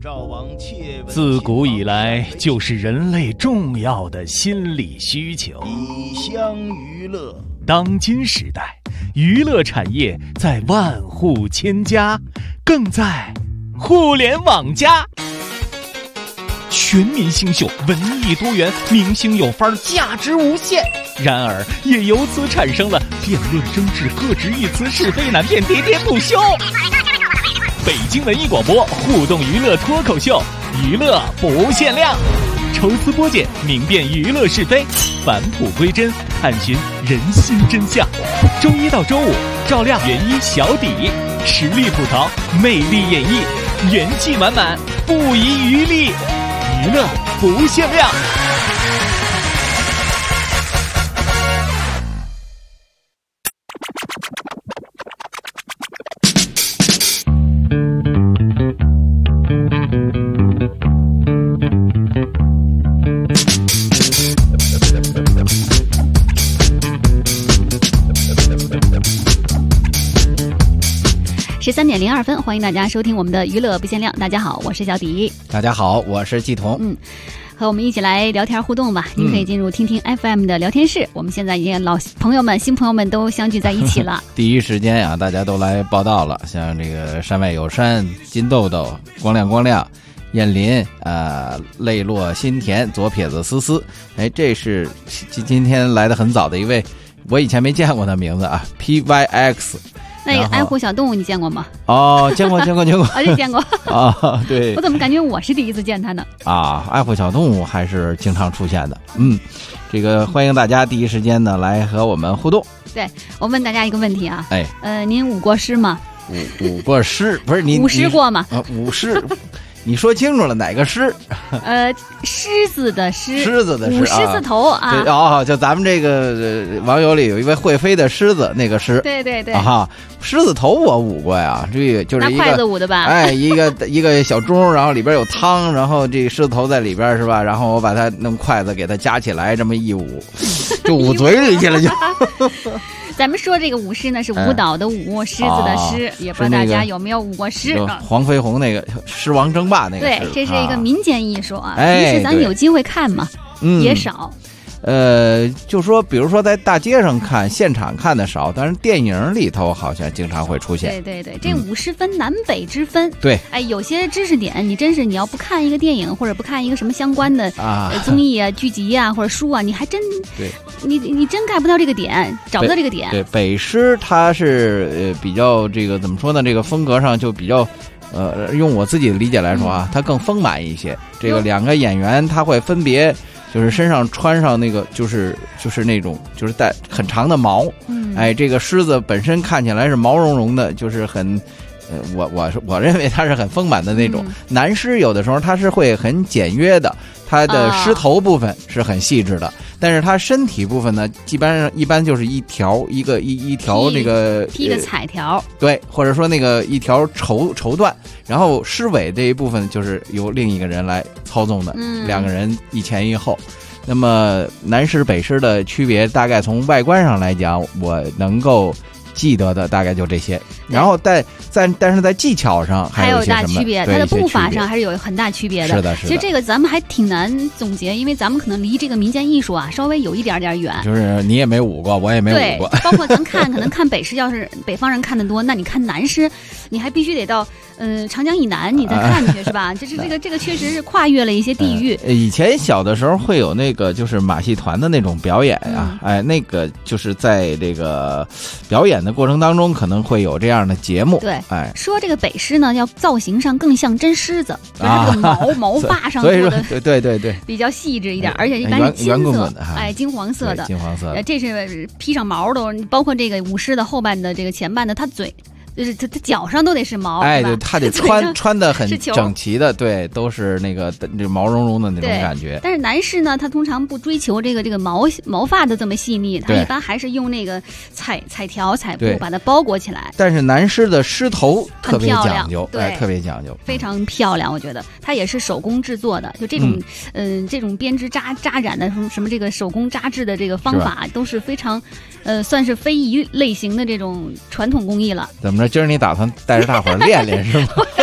自古以来就是人类重要的心理需求。 以乡娱乐。 当今时代，娱乐产业在万户千家，更在互联网加。全民星秀，文艺多元，明星有范儿，价值无限。然而，也由此产生了辩论争执、各执一词、是非难辨、喋喋不休。北京文艺广播互动娱乐脱口秀，娱乐不限量，抽丝剥茧，明辨娱乐是非，返璞归真，探寻人心真相。周一到周五，照亮原一小底，实力吐槽，魅力演绎，元气满满，不遗余力，娱乐不限量。 13:02，欢迎大家收听我们的娱乐不限量。大家好，我是小迪。 大家好，我是季彤。 和我们一起来聊天互动吧。您可以进入听听 FM 的聊天室。我们现在已经老朋友们、新朋友们都相聚在一起了。 第一时间啊，大家都来报道了。像这个山外有山、金豆豆、光亮、燕林泪落心田、左撇子思思。哎，这是今天来的很早的一位，我以前没见过的名字啊 ，PYX。 那个爱护小动物你见过吗？ 哦，见过。 这见过啊，对。 我怎么感觉我是第一次见他呢？ 啊，爱护小动物还是经常出现的。这个欢迎大家第一时间呢来和我们互动。 对，我问大家一个问题啊，您舞过狮吗？ 舞过狮不是你舞狮过吗？ 舞狮。你说清楚了哪个狮？ 狮子的狮， 狮子的狮， 舞狮子头啊！ 对就咱们这个网友里有一位会飞的狮子，那个狮。 对狮子头我舞过呀，这个就是一个拿筷子舞的吧？ 哎，一个小盅，然后里边有汤，然后这个狮子头在里边是吧？然后我把它弄筷子给它夹起来，这么一舞，就舞嘴里去了就。 咱们说这个舞狮呢，是舞蹈的舞，狮子的狮，也不知道大家有没有舞过狮。 黄飞鸿那个狮王争霸那个。 对，这是一个民间艺术啊。 平时咱们有机会看嘛，也少。 就说比如说在大街上看，现场看的少，但是电影里头好像经常会出现。 对，这舞狮分南北之分。 对， 有些知识点，你真是你要不看一个电影或者不看一个什么相关的综艺啊、剧集啊或者书啊，你还真对， 你真 get 不到这个点，找不到这个点。 对，北狮它是比较这个怎么说呢？这个风格上就比较。用我自己的理解来说啊，它更丰满一些。这个两个演员他会分别就是身上穿上那个就是那种就是带很长的毛，这个狮子本身看起来是毛茸茸的，就是很我认为它是很丰满的那种。男狮有的时候它是会很简约的，它的狮头部分是很细致的，但是它身体部分呢，一般就是一条一条那个披个彩条， 对，或者说那个一条绸缎，然后狮尾这一部分就是由另一个人来操纵的，两个人一前一后。那么南狮北狮的区别，大概从外观上来讲，我能够记得的大概就这些。然后但是在技巧上还有一些什么？ 大区别，它的步伐上还是有很大区别的。 是的。 其实这个咱们还挺难总结，因为咱们可能离这个民间艺术啊稍微有一点远。 就是你也没舞过，我也没舞过。 包括咱可能看北狮，要是北方人看得多，那你看南狮，你还必须得到长江以南你再看去，是吧？这个确实是跨越了一些地域。 以前小的时候会有那个就是马戏团的那种表演啊，那个就是在这个表演的过程当中可能会有这样的节目。 对，说这个北狮呢，要造型上更像真狮子，就是它这个毛发上做的， 对， 比较细致一点，而且一般是金色，金黄色的，这是披上毛的，包括这个舞狮的后半的这个前半的，它嘴。就是它脚上都得是毛， 对，它得穿的很整齐的，对，都是那个毛茸茸的那种感觉。 但是男士呢，他通常不追求这个毛发的这么细腻，他一般还是用那个彩布把它包裹起来。 但是男士的狮头特别讲究， 对， 特别讲究， 非常漂亮。我觉得它也是手工制作的，就这种这种编织扎染的什么这个手工扎制的这个方法都是非常算是非遗类型的这种传统工艺了。 怎么着？今儿你打算带着大伙儿练练是吗？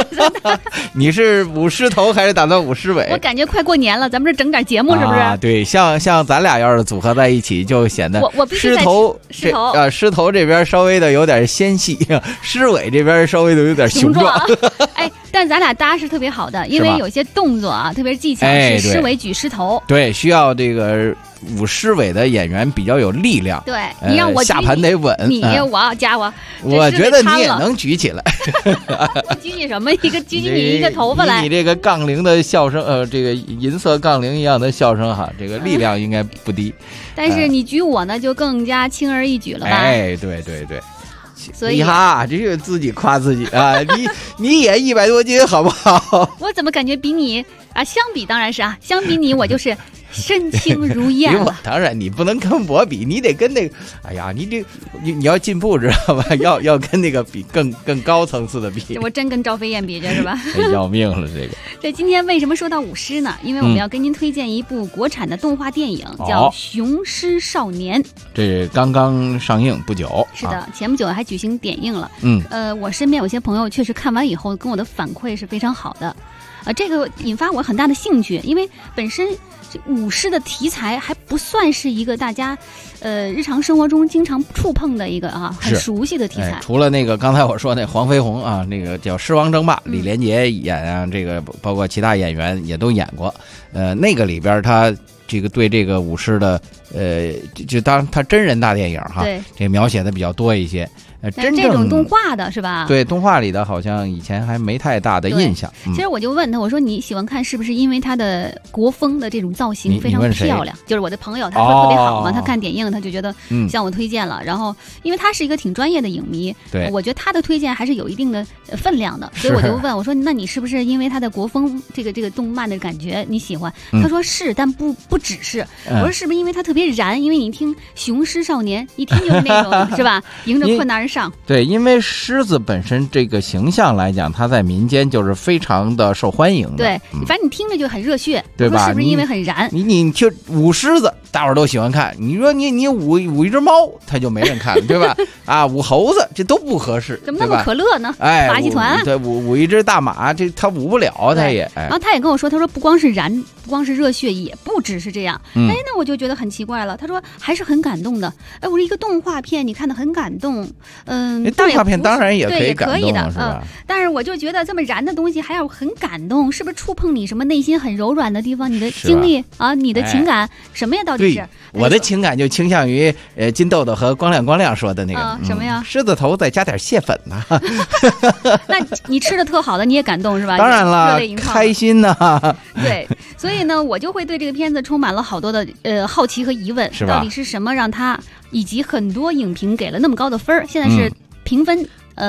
你是舞狮头还是打算舞狮尾？ 我感觉快过年了，咱们这整点节目是不是？ 啊，对，像咱俩要是组合在一起，就显得我狮头狮头这边稍微的有点纤细，狮尾这边稍微的有点雄壮。 哎，但咱俩搭是特别好的，因为有些动作啊，特别是技巧是狮尾举狮头， 对，需要这个舞狮尾的演员比较有力量。 对，你让我下盘得稳， 我加我觉得你也能举起来。 我举你什么？举你一个头发来。 你这个杠铃的笑声，这个银色杠铃一样的笑声哈，这个力量应该不低。 但是你举我呢，就更加轻而易举了吧？ 哎，对。所以这个自己夸自己啊，你也100多斤好不好？ 我怎么感觉比你啊？相比你，我就是身轻如燕了。 当然你不能跟我比，你得跟那个，哎呀，你要进步知道吧？要跟那个比更高层次的比。 我真跟赵飞燕比着是吧？ 要命了这个。 这今天为什么说到舞狮呢？因为我们要跟您推荐一部国产的动画电影，叫《雄狮少年》。 这刚刚上映不久。 是的，前不久还举行点映了。我身边有些朋友确实看完以后跟我的反馈是非常好的。这个引发我很大的兴趣，因为本身舞狮的题材还不算是一个大家日常生活中经常触碰的一个很熟悉的题材。 除了那个刚才我说那黄飞鸿啊，那个叫《狮王争霸》，李连杰演啊，这个包括其他演员也都演过。那个里边他这个对这个舞狮的就当他真人大电影哈，这描写的比较多一些。真正这种动画的是吧？ 对，动画里的好像以前还没太大的印象。 其实我就问他，我说你喜欢看是不是因为他的国风的这种造型非常漂亮？就是我的朋友他说特别好嘛，他看点映他就觉得向我推荐了。然后因为他是一个挺专业的影迷，我觉得他的推荐还是有一定的分量的，所以我就问我说，那你是不是因为他的国风这个动漫的感觉你喜欢？他说是，但不只是。我说是不是因为他特别燃？因为你一听雄狮少年，一听就是那种是吧，迎着困难而上。 对，因为狮子本身这个形象来讲，它在民间就是非常的受欢迎的。 对，反正你听着就很热血， 对吧？ 是不是因为很燃？ 你就舞狮子，大伙儿都喜欢看。你说你舞一只猫，他就没人看了，对吧？啊，舞猴子这都不合适， 怎么那么可乐呢？ 哎， 马戏团对，舞一只大马，这他舞不了，他也。 然后他也跟我说，他说不光是燃，不光是热血，也不只是这样。那我就觉得很奇怪了。他说还是很感动的。我是一个动画片，你看得很感动。 动画片当然也可以感动的， 是吧？ 但是我就觉得这么燃的东西还要很感动，是不是触碰你什么内心很柔软的地方？你的经历啊，你的情感什么呀？到底是？ 我的情感就倾向于金豆豆和光亮说的那个什么呀？ 狮子头再加点蟹粉呢。 那你吃的特好的你也感动是吧？ 当然了，开心呢。 对，所以呢，我就会对这个片子充满了好多的好奇和疑问，到底是什么让他以及很多影评给了那么高的分儿？现在是评分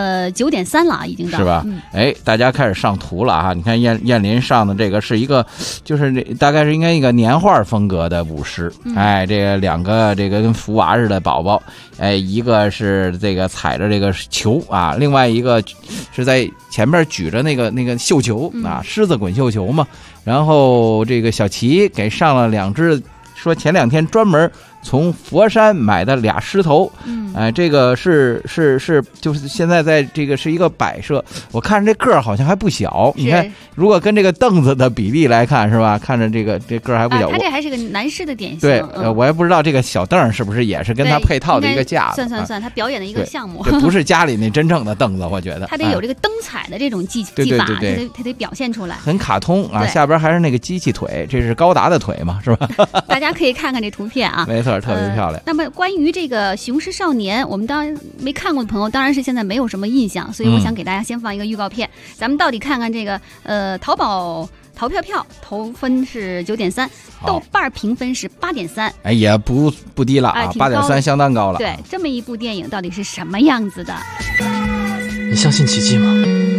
9.3了，已经到是吧？大家开始上图了啊！你看燕林上的这个是一个，就是大概是应该一个年画风格的舞狮。这个2个这个跟福娃似的宝宝，一个是这个踩着这个球啊，另外一个是在前面举着那个绣球啊，狮子滚绣球嘛。然后这个小齐给上了2只，说前2天专门从佛山买的俩狮头，这个是就是现在在这个是一个摆设，我看着这个儿好像还不小，你看如果跟这个凳子的比例来看是吧？看着这个儿还不小， 他这还是个男士的典型。 对，我也不知道这个小凳是不是也是跟他配套的一个架子， 算，他表演的一个项目， 这不是家里那真正的凳子，我觉得他得有这个灯彩的这种技法，他得表现出来， 很卡通啊，下边还是那个机器腿，这是高达的腿嘛，是吧？ 大家可以看看这图片啊， 没错，特别漂亮。 那么关于这个《雄狮少年》，我们当然没看过的朋友，当然是现在没有什么印象，所以我想给大家先放一个预告片，咱们到底看看这个淘宝淘票票投分是9.3，豆瓣评分是8.3， 也不低了啊，8.3相当高了。 对，这么一部电影到底是什么样子的？ 你相信奇迹吗？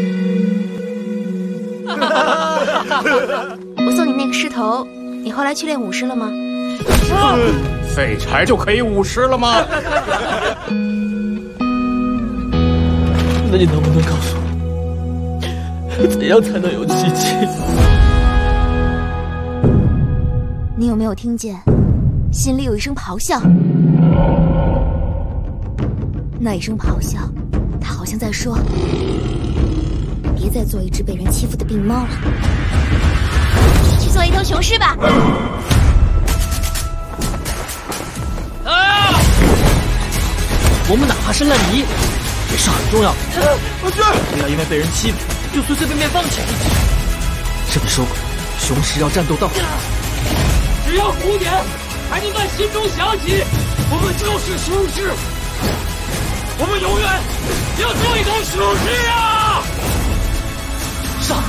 我送你那个狮头，你后来去练舞狮了吗？ 废柴就可以舞狮了吗？那你能不能告诉我，怎样才能有奇迹？ 你有没有听见，心里有一声咆哮？那一声咆哮，它好像在说：别再做一只被人欺负的病猫了。去做一头雄狮吧。 啊！我们哪怕是烂泥，也是很重要的。不要因为被人欺负就随随便便放弃。这里说过，雄狮要战斗到底。只要鼓点，还能在心中想起，我们就是雄狮。我们永远要做一头雄狮啊！上！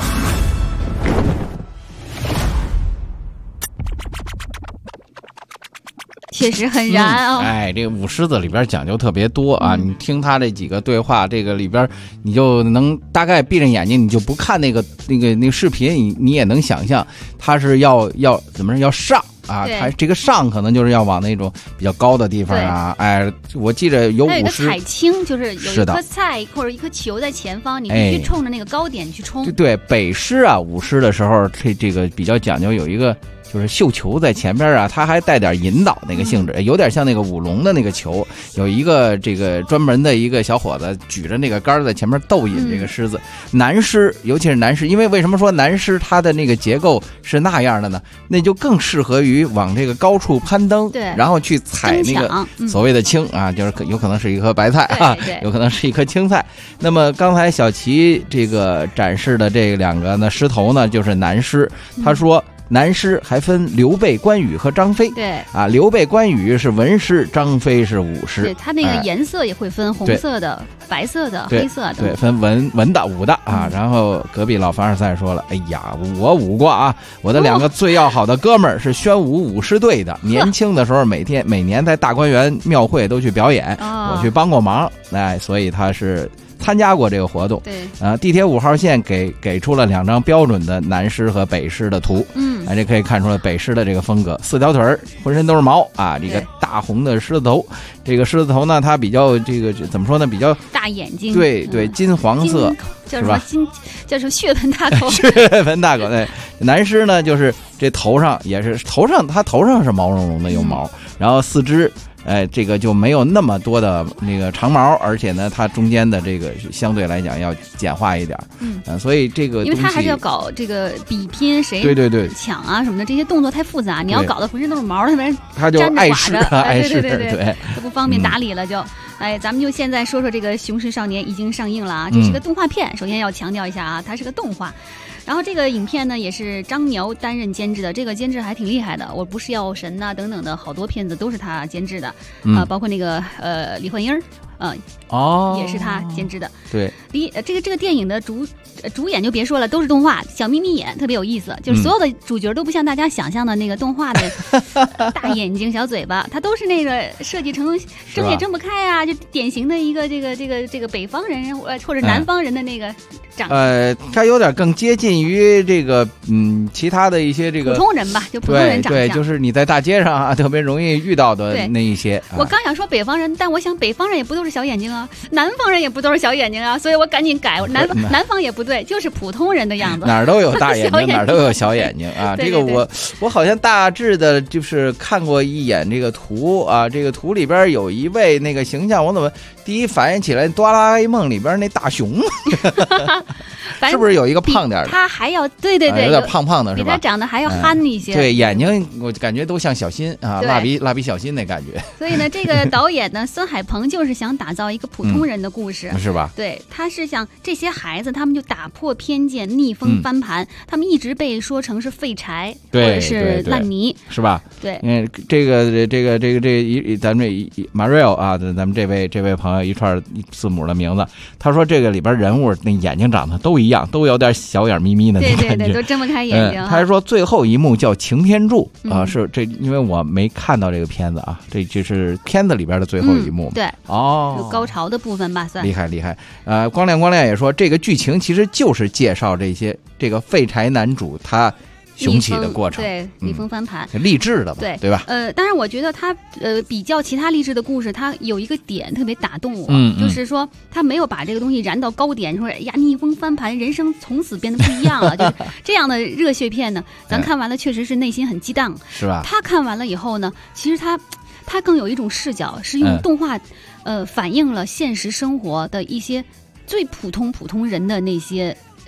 确实很燃啊！ 哎，这个舞狮子里边讲究特别多啊！你听他这几个对话，这个里边你就能大概闭着眼睛，你就不看那个视频，你也能想象他是要怎么说要上。啊，他这个上可能就是要往那种比较高的地方啊，哎，我记得有舞狮， 彩青，就是有一颗菜或者一颗球在前方，你必须冲着那个高点去冲。 对，北狮啊，舞狮的时候，这个比较讲究，有一个就是绣球在前边啊，它还带点引导那个性质，有点像那个舞龙的那个球，有一个这个专门的一个小伙子举着那个杆在前面逗引这个狮子。男狮，尤其是男狮，因为为什么说男狮它的那个结构是那样的呢？那就更适合于往这个高处攀登， 对， 然后去采那个所谓的青啊，就是有可能是一颗白菜啊，有可能是一颗青菜。那么刚才小齐这个展示的这两个呢狮头呢，就是男狮，他说。男狮还分刘备、关羽和张飞。 对啊，刘备、关羽是文狮，张飞是武狮。 对，它那个颜色也会分红色的、白色的、黑色的。 对，分文的、武的啊。然后隔壁老凡尔赛说了：“哎呀，我武过啊！我的两个最要好的哥们儿是宣武舞狮队的，年轻的时候每年在大观园庙会都去表演，我去帮过忙。哎，所以他是。”参加过这个活动， 对地铁5号线给出了2张标准的南狮和北狮的图，这可以看出来北狮的这个风格，4条腿浑身都是毛啊，这个大红的狮子头，这个狮子头呢，它比较这个怎么说呢，比较大眼睛， 对，金黄色， 叫什么叫什么血盆大口， 血盆大口。对，南狮呢，就是这头上也是它头上是毛茸茸的有毛，然后4肢。这个就没有那么多的那个长毛，而且呢，它中间的这个相对来讲要简化一点。所以这个因为它还是要搞这个比拼谁对抢啊什么的，这些动作太复杂，你要搞得浑身都是毛， 它就碍事， 对，都不方便打理了就。咱们就现在说说这个《雄狮少年》已经上映了啊，这是个动画片。首先要强调一下啊，它是个动画。然后这个影片呢也是张苗担任监制的，这个监制还挺厉害的，我不是药神呐等等的好多片子都是他监制的包括那个李焕英也是他监制的。 对， 这个电影的主演就别说了，都是动画，小眯眯眼，特别有意思。就是所有的主角都不像大家想象的那个动画的大眼睛、小嘴巴，他都是那个设计成睁也睁不开啊，就典型的一个这个北方人或者南方人的那个长相。 他有点更接近于这个其他的一些这个普通人吧，就普通人长相。 对，就是你在大街上啊特别容易遇到的那一些。 我刚想说北方人，但我想北方人也不都是小眼睛啊，南方人也不都是小眼睛啊，所以我赶紧改，南方也不对，就是普通人的样子， 哪儿都有大眼睛，哪儿都有小眼睛啊。这个我好像大致的就是看过一眼这个图啊，这个图里边有一位那个形象，我怎么第一反应起来哆啦 A 梦里边那大熊是不是有一个胖点的？ 他还要对，有点胖胖的是吧？ 比他长得还要憨一些。 对，眼睛我感觉都像小新啊，蜡笔小新那感觉。 所以呢，这个导演呢，孙海鹏就是想打造一个普通人的故事， 是吧？ 对，他是想这些孩子，他们就打破偏见，逆风翻盘。他们一直被说成是废柴，或者是烂泥， 是吧？ 对， 这咱们Mario 啊，咱们这位朋友一串字母的名字，他说这个里边人物那眼睛长得都一样，都有点小眼眯眯的那感觉， 对，都睁不开眼睛。 他还说最后一幕叫擎天柱啊，是这，因为我没看到这个片子啊，这就是片子里边的最后一幕。 对，有高潮的部分吧，算厉害。光亮也说这个剧情其实就是介绍这个废柴男主他雄起的过程， 对，逆风翻盘， 励志的嘛，对吧？ 当然我觉得他比较其他励志的故事，他有一个点特别打动我，就是说他没有把这个东西燃到高点，说呀逆风翻盘，人生从此变得不一样了，就是这样的热血片呢，咱看完了确实是内心很激荡， 是吧？ 他看完了以后呢，其实他更有一种视角，是用动画反映了现实生活的一些最普通人的那些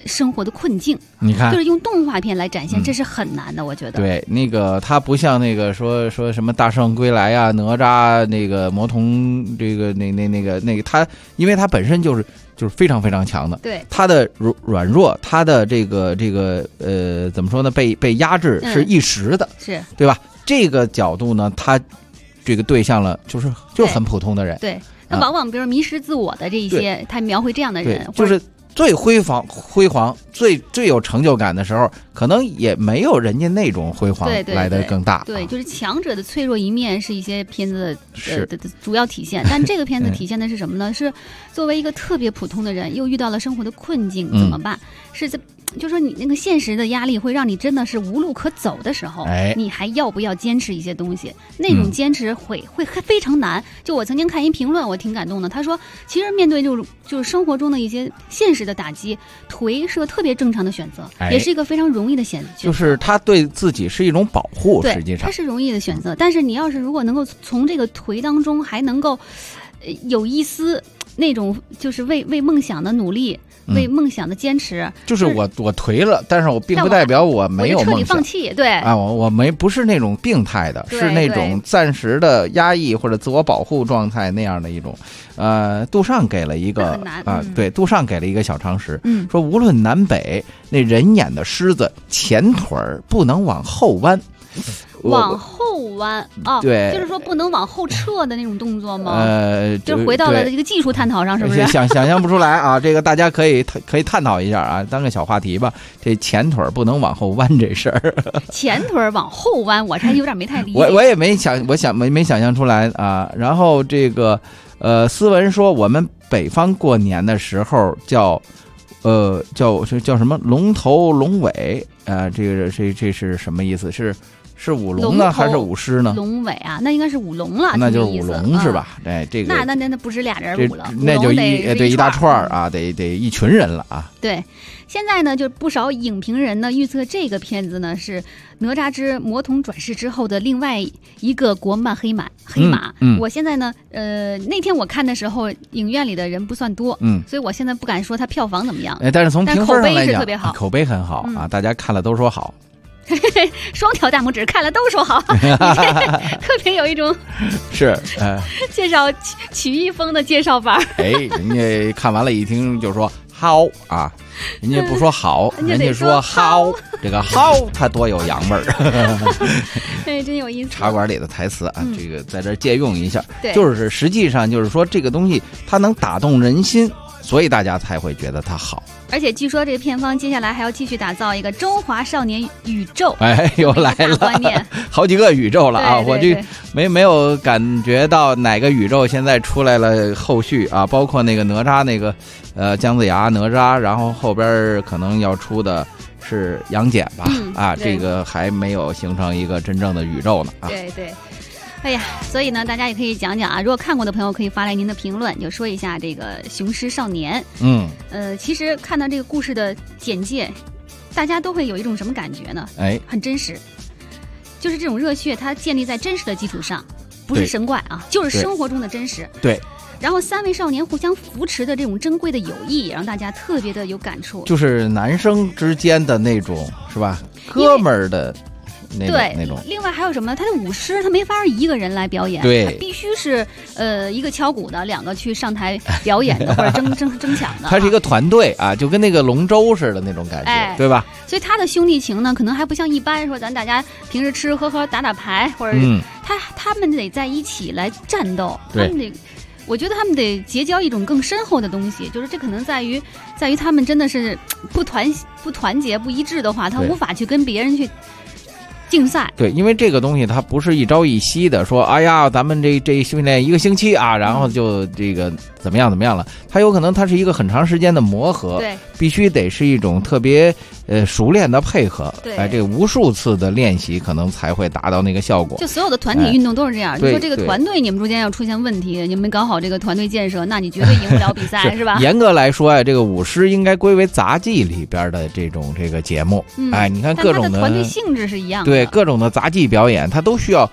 生活的困境。 你看， 就是用动画片来展现，这是很难的，我觉得。 对，那个它不像那个说什么大圣归来啊、哪吒那个魔童这个那个它，因为它本身就是非常非常强的。 对， 它的软弱，它的这个怎么说呢？被压制是一时的， 是对吧？这个角度呢，它这个对象了就是很普通的人。 对，那往往比如迷失自我的这一些，他描绘这样的人， 就是最辉煌、最有成就感的时候，可能也没有人家那种辉煌来得更大。 对，就是强者的脆弱一面是一些片子的主要体现。但这个片子体现的是什么呢？是作为一个特别普通的人，又遇到了生活的困境，怎么办？是在。就说你那个现实的压力会让你真的是无路可走的时候，你还要不要坚持一些东西？那种坚持会非常难。就我曾经看一评论，我挺感动的。他说，其实面对就是生活中的一些现实的打击，颓是个特别正常的选择，也是一个非常容易的选择。 就是他对自己是一种保护，实际上它是容易的选择。但是你要是如果能够从这个颓当中还能够有一丝那种就是为梦想的努力。为梦想的坚持， 就是我颓了，但是我并不代表我没有梦想， 彻底放弃，对啊，我不是那种病态的，是那种暂时的压抑或者自我保护状态那样的一种。杜尚给了一个对，杜尚给了一个小常识，说无论南北，那人眼的狮子前腿不能往后弯。 往后弯啊， 对， 就是说不能往后撤的那种动作吗？就是回到了这个技术探讨上，是不是？ 想象不出来啊，这个大家可以探讨一下啊，当个小话题吧。这前腿不能往后弯这事儿， 前腿往后弯，我还有点没太理解。 我也没想象出来啊。然后这个斯文说，我们北方过年的时候叫什么龙头龙尾这是什么意思？是舞龙呢，还是舞狮呢？ 龙尾啊，那应该是舞龙了， 那就是舞龙是吧？这个那不止俩人舞了， 那就一大串啊，得一群人了啊。 对，现在呢，就不少影评人呢预测这个片子呢是哪吒之魔童转世之后的另外一个国漫黑马。我现在呢，那天我看的时候，影院里的人不算多，所以我现在不敢说它票房怎么样。 但是从评分上来讲， 口碑是特别好， 口碑很好啊，大家看了都说好。 双条大拇指，看了都说好，特别有一种是介绍曲艺风的介绍法。 人家看完了一听就说好啊，人家不说好，人家说好，这个好它多有洋味儿。 真有意思。 茶馆里的台词啊，这个在这借用一下，就是实际上就是说这个东西它能打动人心，所以大家才会觉得它好。 而且据说这个片方接下来还要继续打造一个中华少年宇宙， 又来了，好几个宇宙了啊！我这没有感觉到哪个宇宙现在出来了后续啊，包括那个哪吒那个姜子牙哪吒，然后后边可能要出的是杨戬吧，这个还没有形成一个真正的宇宙呢啊！ 对。哎呀，所以呢，大家也可以讲讲啊，如果看过的朋友可以发来您的评论，就说一下这个《雄狮少年》。其实看到这个故事的简介，大家都会有一种什么感觉呢？很真实，就是这种热血，它建立在真实的基础上，不是神怪啊，就是生活中的真实。 对。 然后3位少年互相扶持的这种珍贵的友谊，也让大家特别的有感触。 就是男生之间的那种，是吧？哥们儿的。那种， 另外还有什么？他的舞狮他没法一个人来表演， 对， 他必须是一个敲鼓的，2个去上台表演的或者争抢的。 他是一个团队啊，就跟那个龙舟似的那种感觉，对吧？ 所以他的兄弟情呢，可能还不像一般说咱大家平时吃喝喝打牌，或者是他们得在一起来战斗，我觉得他们得结交一种更深厚的东西，就是这可能在于他们真的是不团结不一致的话，他无法去跟别人去竞赛。 对，因为这个东西它不是一朝一夕的，说哎呀咱们这训练1个星期啊，然后就这个怎么样了，它有可能它是一个很长时间的磨合， 对， 必须得是一种特别熟练的配合， 对， 这个无数次的练习可能才会达到那个效果。 就所有的团体运动都是这样，你说这个团队你们中间要出现问题，你们搞好这个团队建设，那你绝对赢不了比赛是吧？ 严格来说这个舞狮应该归为杂技里边的这个节目，你看各种的团队性质是一样的， 对，各种的杂技表演它都需要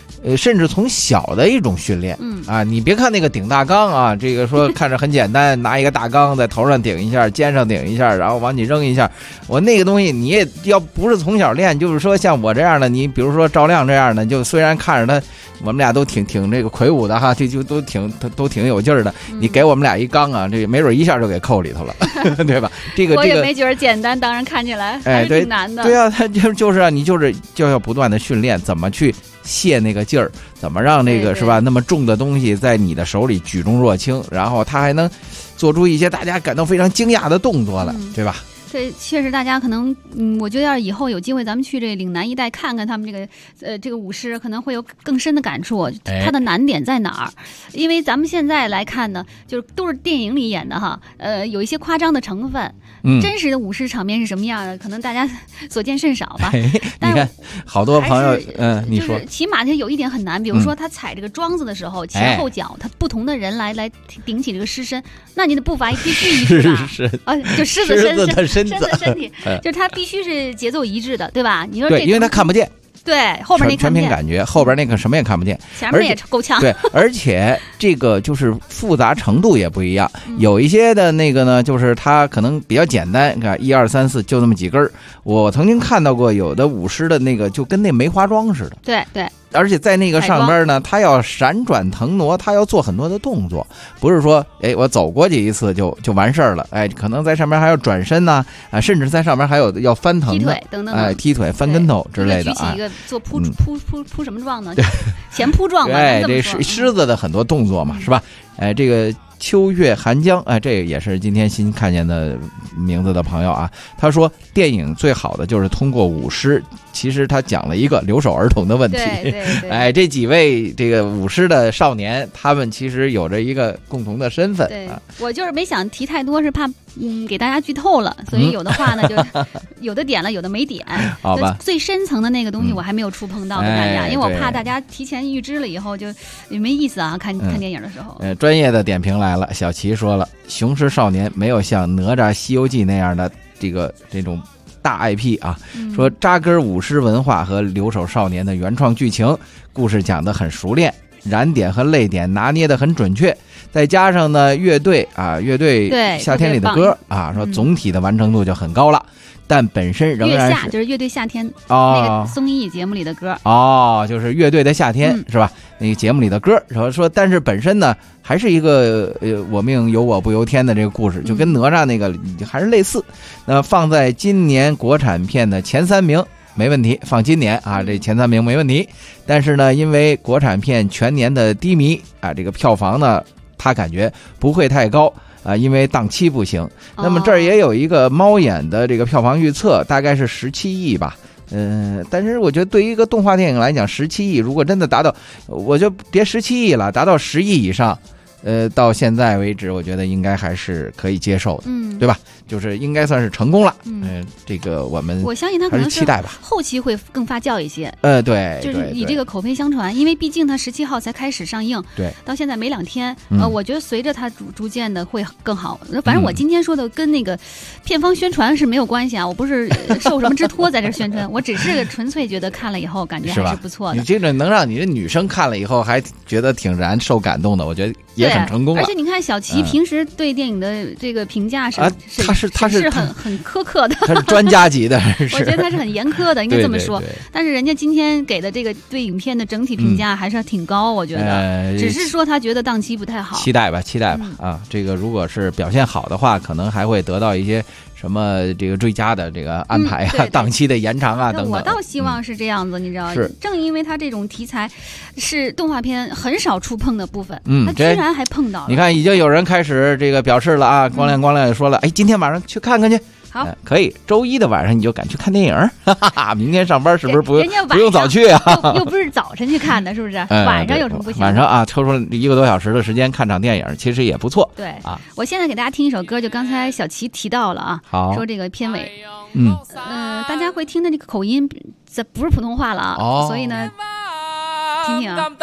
甚至从小的一种训练。你别看那个顶大缸啊，这个说看着很简单，拿一个大缸在头上顶一下，肩上顶一下，然后往你扔一下。我那个东西你也要不是从小练，就是说像我这样的，你比如说赵亮这样的，就虽然看着他，我们俩都挺这个魁梧的哈，就都挺有劲儿的。你给我们俩一缸啊，这没准一下就给扣里头了，对吧？ 我也没觉得简单，当然看起来还是挺难的。 对啊，他就是啊，你就要不断的训练，怎么去泄那个劲儿，怎么让那个是吧？那么重的东西在你的手里举重若轻，然后他还能做出一些大家感到非常惊讶的动作来，对吧？ 对，确实大家可能，我觉得要是以后有机会，咱们去这岭南一带看看他们这个舞狮，可能会有更深的感触。它的难点在哪儿？因为咱们现在来看呢，就是都是电影里演的哈，有一些夸张的成分。真实的舞狮场面是什么样的？可能大家所见甚少吧。 你看，好多朋友，你说， 就是起码它有一点很难，比如说他踩这个桩子的时候，前后脚，他不同的人来顶起这个狮身，那你的步伐必须一致吧？就狮子身体，就是它必须是节奏一致的，对吧？你说对，因为他看不见。 对，后边那全凭感觉，后边那个什么也看不见， 前面也够呛。 对，而且这个就是复杂程度也不一样，有一些的那个呢，就是它可能比较简单，你看1、2、3、4就那么几根。我曾经看到过有的舞狮的那个就跟那梅花桩似的。 对对。 而且在那个上边呢，它要闪转腾挪，它要做很多的动作，不是说我走过去一次就完事儿了，可能在上面还要转身呐，甚至在上面还有要翻腾的， 踢腿等等， 踢腿、翻跟头之类的啊。举起一个做扑什么状呢？前扑状嘛。 这是狮子的很多动作嘛，是吧？这个秋月寒江，这也是今天新看见的名字的朋友啊。他说，电影最好的就是通过舞狮，其实他讲了一个留守儿童的问题。 对， 这几位这个舞狮的少年，他们其实有着一个共同的身份。 对，我就是没想提太多，是怕给大家剧透了，所以有的话呢，就有的点了，有的没点。 好吧， 最深层的那个东西我还没有触碰到跟大家，因为我怕大家提前预知了以后就也没意思啊，看电影的时候。 专业的点评来了，小齐说了，雄狮少年没有像哪吒西游记那样的这种大 IP 啊，说扎根舞狮文化和留守少年的原创剧情，故事讲得很熟练，燃点和泪点拿捏得很准确，再加上呢乐队夏天里的歌啊，说总体的完成度就很高了。但本身仍然是就是乐队夏天那个综艺节目里的歌就是乐队的夏天是吧？那个节目里的歌说，但是本身呢还是一个我命由我不由天的这个故事，就跟哪吒那个还是类似。那放在今年国产片的前3名没问题，放今年啊这前3名没问题。但是呢，因为国产片全年的低迷啊，这个票房呢他感觉不会太高。因为档期不行。那么这儿也有一个猫眼的这个票房预测，大概是17亿吧。但是我觉得对于一个动画电影来讲，17亿如果真的达到，我就别17亿了，达到10亿以上，到现在为止，我觉得应该还是可以接受的，对吧？就是应该算是成功了。这个我相信他可能是期待吧， 后期会更发酵一些。 对， 就是以这个口碑相传，因为毕竟他17号才开始上映， 对， 到现在没2天。我觉得随着他逐渐的会更好。反正我今天说的跟那个片方宣传是没有关系啊，我不是受什么之托在这宣传，我只是纯粹觉得看了以后感觉还是不错的。 你这个能让你的女生看了以后还觉得挺受感动的，我觉得也很成功了。 而且你看小齐平时对电影的这个评价是他是很苛刻的， 他是专家级的。 我觉得他是很严苛的，应该这么说。但是人家今天给的这个对影片的整体评价还是挺高，我觉得。只是说他觉得档期不太好。期待吧啊！这个如果是表现好的话，可能还会得到一些什么这个追加的这个安排啊，档期的延长啊等等。我倒希望是这样子，你知道，正因为他这种题材是动画片很少触碰的部分，他居然还碰到了。你看，已经有人开始这个表示了啊，光亮也说了，今天晚上去看看去。好，可以。周一的晚上你就赶去看电影，哈哈！明天上班是不是不用早去啊？又不是早晨去看的，是不是？晚上有什么不行？晚上啊，抽出1个多小时的时间看场电影，其实也不错。对啊，我现在给大家听一首歌，就刚才小齐提到了啊，说这个片尾，大家会听的这个口音，这不是普通话了啊，所以呢，听听啊。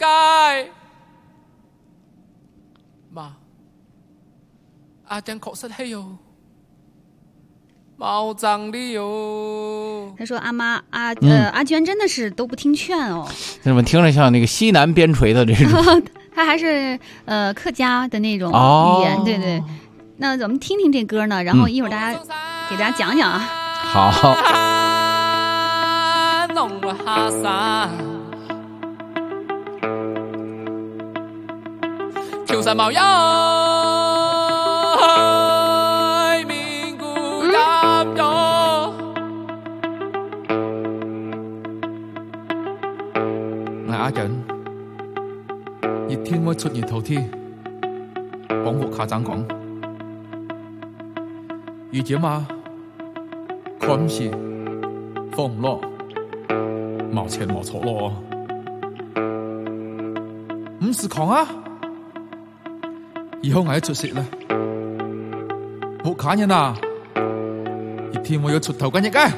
媽，阿正確實係有。 他说阿娟真的是都不听劝哦。 怎么听着像那个西南边陲的这种？ 他还是客家的那种语言，对对。那咱们听听这歌呢，然后一会儿给大家讲讲啊。 好。 跳山茅友，面故入咗。阿緊，熱天會出熱頭天，講學家長講，遇姐嘛，佢唔是放唔落，冇錢冇錯咯，唔是狂啊！以後我要出息啦，冇卡人啊！熱天我要出頭緊翼啊！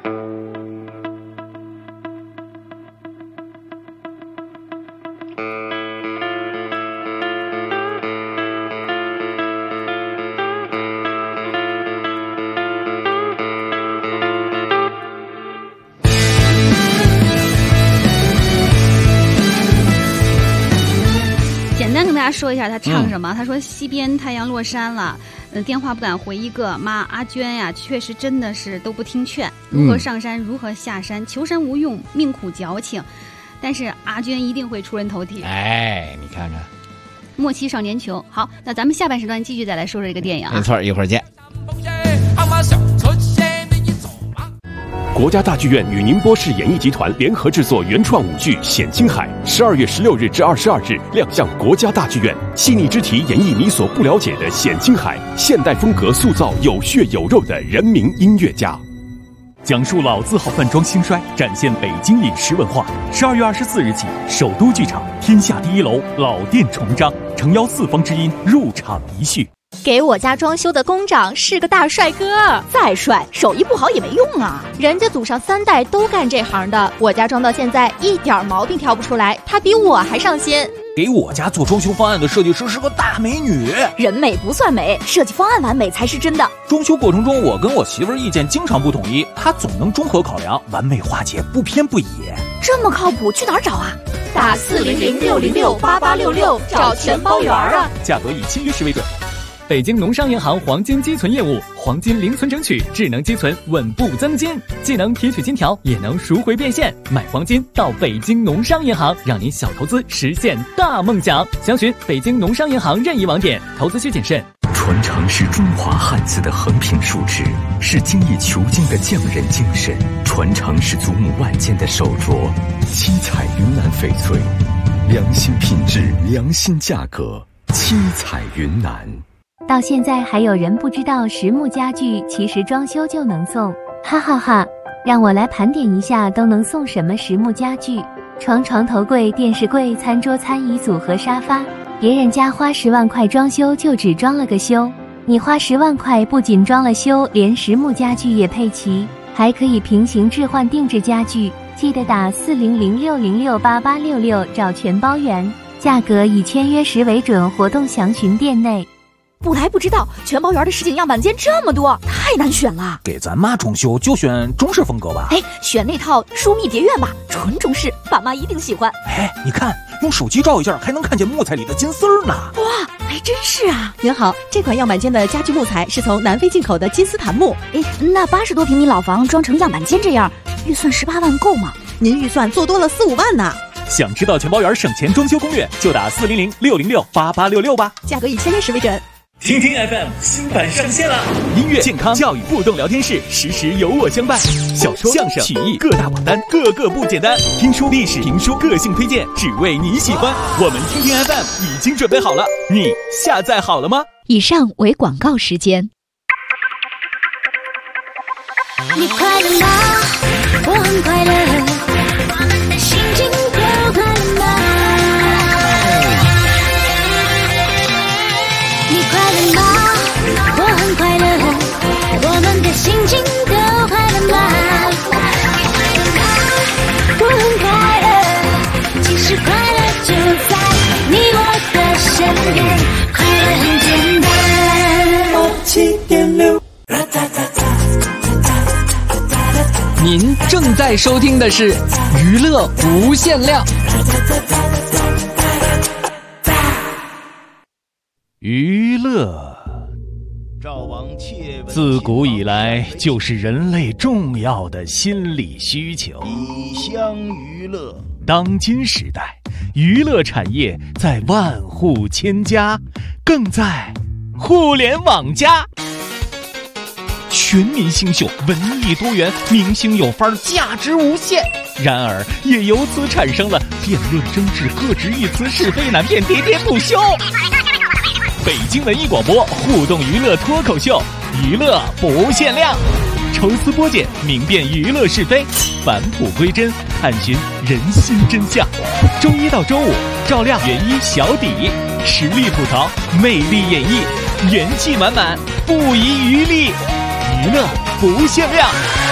大家说一下他唱什么？他说西边太阳落山了，电话不敢回一个，妈阿娟呀，确实真的是都不听劝，如何上山如何下山，求神无用，命苦矫情，但是阿娟一定会出人头地。 哎，你看看， 莫欺少年穷。好，那咱们下半时段继续再来说说这个电影。 没错，一会儿见。 国家大剧院与宁波市演艺集团联合制作原创舞剧《显青海》，12月16日至22日亮相国家大剧院，细腻之题演绎你所不了解的显青海，现代风格塑造有血有肉的人民音乐家。 讲述老字号饭庄兴衰，展现北京饮食文化。12月24日起，首都剧场天下第一楼老店重张，诚邀四方之音入场一叙。 给我家装修的工长是个大帅哥， 再帅手艺不好也没用啊， 人家祖上3代都干这行的，我家装到现在一点毛病挑不出来，他比我还上心。 给我家做装修方案的设计师是个大美女， 人美不算美，设计方案完美才是真的。 装修过程中我跟我媳妇儿意见经常不统一，她总能综合考量，完美化解，不偏不倚。 这么靠谱，去哪儿找啊？ 打400-606-8866找全包圆啊， 价格以签约时为准。北京农商银行黄金积存业务，黄金零存整取，智能积存，稳步增金，既能提取金条，也能赎回变现。买黄金到北京农商银行，让您小投资实现大梦想。详询北京农商银行任意网点，投资需谨慎。 传承是中华汉字的横平竖直，是精益求精的匠人精神，传承是祖母万件的手镯。七彩云南翡翠，良心品质，良心价格，七彩云南。 到现在还有人不知道实木家具其实装修就能送，哈哈哈！让我来盘点一下都能送什么实木家具：床、床头柜、电视柜、餐桌、餐椅组合、沙发。别人家花10万块装修就只装了个修，你花10万块不仅装了修，连实木家具也配齐，还可以平行置换定制家具。记得打400-606-8866找全包圆，价格以签约时为准，活动详询店内。 不来不知道，全包圆的实景样板间这么多，太难选了。 给咱妈装修就选中式风格吧。 哎，选那套疏密蝶院吧，纯中式，爸妈一定喜欢。 哎，你看，用手机照一下，还能看见木材里的金丝儿呢。 哇，还真是啊！ 您好，这款样板间的家具木材是从南非进口的金丝檀木。 哎，那80多平米老房装成样板间这样，预算18万够吗？ 您预算做多了4-5万呢。 想知道全包圆省钱装修攻略，就打400-606-8866吧。 价格以签约时为准。 听听 FM 新版上线了，音乐、健康、教育、互动聊天室，时时有我相伴。小说、相声、曲艺各大榜单，个个不简单。听书、历史、评书，个性推荐，只为你喜欢。我们听听 FM 已经准备好了，你下载好了吗？ 以上为广告时间。 你快乐吗？我很快乐，我们的心情都快乐吗？你快乐吗？我很快乐，我们的心情都快乐吗？我很快乐，其实快乐就在你我的身边，快乐很简单。7.6 您正在收听的是娱乐无限量。 娱乐自古以来就是人类重要的心理需求。 以香娱乐， 当今时代，娱乐产业在万户千家，更在互联网加。全民星秀，文艺多元，明星有范儿，价值无限。然而，也由此产生了辩论争执、各执一词、是非难辨、喋喋不休。北京文艺广播互动娱乐脱口秀，娱乐不限量，抽丝剥茧，明辨娱乐是非，返璞归真，探寻人心真相。周一到周五，照亮原一小底，实力吐槽，魅力演绎，元气满满，不遗余力，娱乐不限量。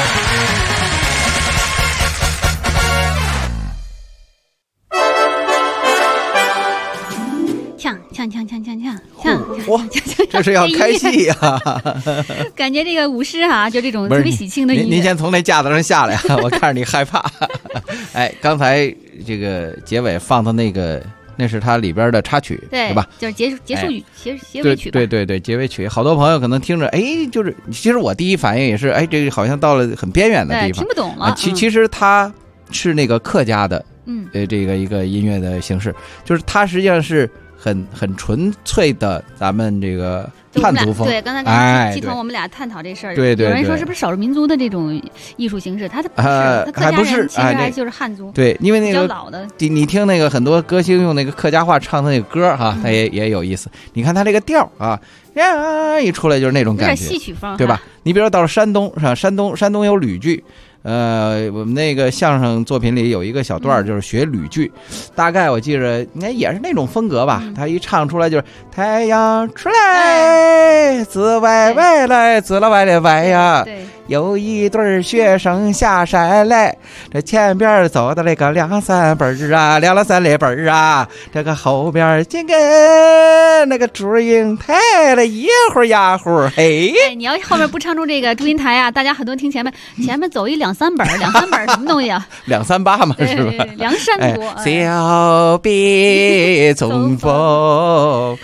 哇，这是要开戏呀！ 感觉这个舞狮哈，就这种特别喜庆的音乐。 您先从那架子上下来，我看着你害怕。哎，刚才这个结尾放的那是它里边的插曲，对吧？ 就是结束语、结尾曲吧。 对，结尾曲。好多朋友可能听着，就是其实我第一反应也是，这个好像到了很边缘的地方， 听不懂了。 其实它是那个客家的，这个一个音乐的形式，就是它实际上是很纯粹的咱们这个汉族风。 对，刚才鸡同我们俩探讨这事儿， 对， 有人说是不是少数民族的这种艺术形式？它不是，它客家人其实还就是汉族。 对，因为那个比较老的， 你听那个很多歌星用那个客家话唱的那个歌哈，它也有意思。你看它这个调啊，一出来就是那种感觉， 有点戏曲风， 对吧？你比如说到了山东是吧？山东有吕剧。我们那个相声作品里有一个小段就是学吕剧，大概我记着应该也是那种风格吧。他一唱出来就是太阳出来，自外来，自了外的外呀。有一对学生下山来，这前边走的那个2、3本啊，2、3类本啊，这个后边紧跟那个祝英台的一会儿呀会儿，嘿。 你要后面不唱出这个祝英台啊，大家很多听前面走一2、3本，2、3本什么东西啊 ？2、3、8嘛，是吧？ 梁山伯， 小臂中风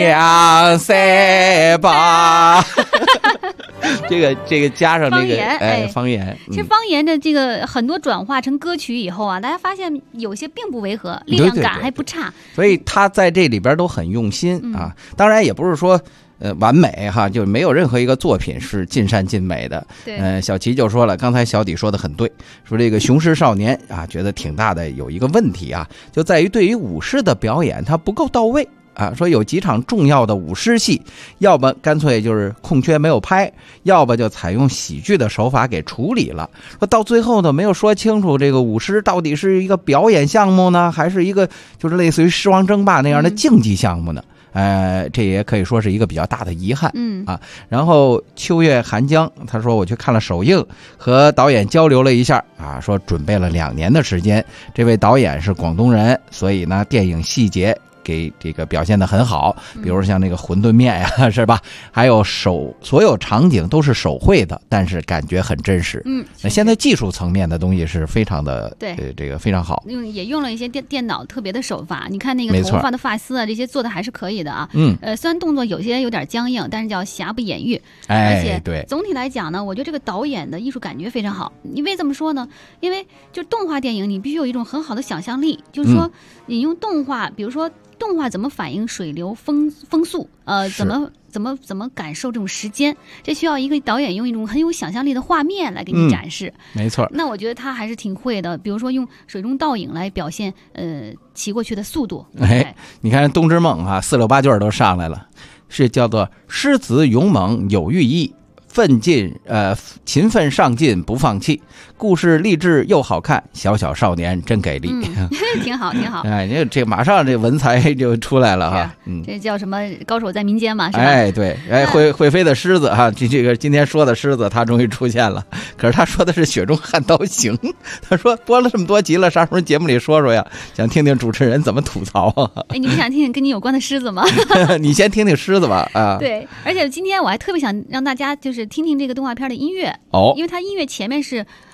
2、3、8。这个加上这个方言， 其实方言的这个很多转化成歌曲以后啊，大家发现有些并不违和，力量感还不差， 所以他在这里边都很用心啊。当然也不是说完美哈，就没有任何一个作品是尽善尽美的。小齐就说了，刚才小底说的很对，说这个雄狮少年啊，觉得挺大的有一个问题啊，就在于对于武士的表演它不够到位。说有几场重要的舞狮戏，要么干脆就是空缺没有拍，要么就采用喜剧的手法给处理了。说到最后呢，没有说清楚这个舞狮到底是一个表演项目呢，还是一个就是类似于狮王争霸那样的竞技项目呢？这也可以说是一个比较大的遗憾。然后秋月寒江他说，我去看了首映，和导演交流了一下啊，说准备了2年的时间。这位导演是广东人，所以呢，电影细节给这个表现得很好，比如像那个馄饨面呀，是吧？还有所有场景都是手绘的，但是感觉很真实。那现在技术层面的东西是非常的，这个非常好。 也用了一些电脑特别的手法，你看那个头发的发丝啊，这些做的还是可以的啊。虽然动作有点僵硬，但是叫瑕不掩瑜。而且总体来讲呢，我觉得这个导演的艺术感觉非常好。因为这么说呢，因为就动画电影，你必须有一种很好的想象力，就是说你用动画，比如说。动画怎么反映水流风速？怎么感受这种时间？这需要一个导演用一种很有想象力的画面来给你展示。 没错。 那我觉得他还是挺会的，比如说用水中倒影来表现骑过去的速度。 你看《冬之梦》啊，4、6、8句都上来了，是叫做狮子勇猛有寓意。勤奋上进不放弃，故事励志又好看，小少年真给力。 挺好。 这马上这文采就出来了哈。 这叫什么高手在民间嘛，是吧？ 对，会飞的狮子哈，这个今天说的狮子他终于出现了，可是他说的是雪中悍刀行。他说播了这么多集了，啥时候节目里说说呀？想听听主持人怎么吐槽啊？ 你不想听听跟你有关的狮子吗？ 你先听听狮子吧啊。 对，而且今天我还特别想让大家就是听听这个动画片的音乐因为它音乐前面是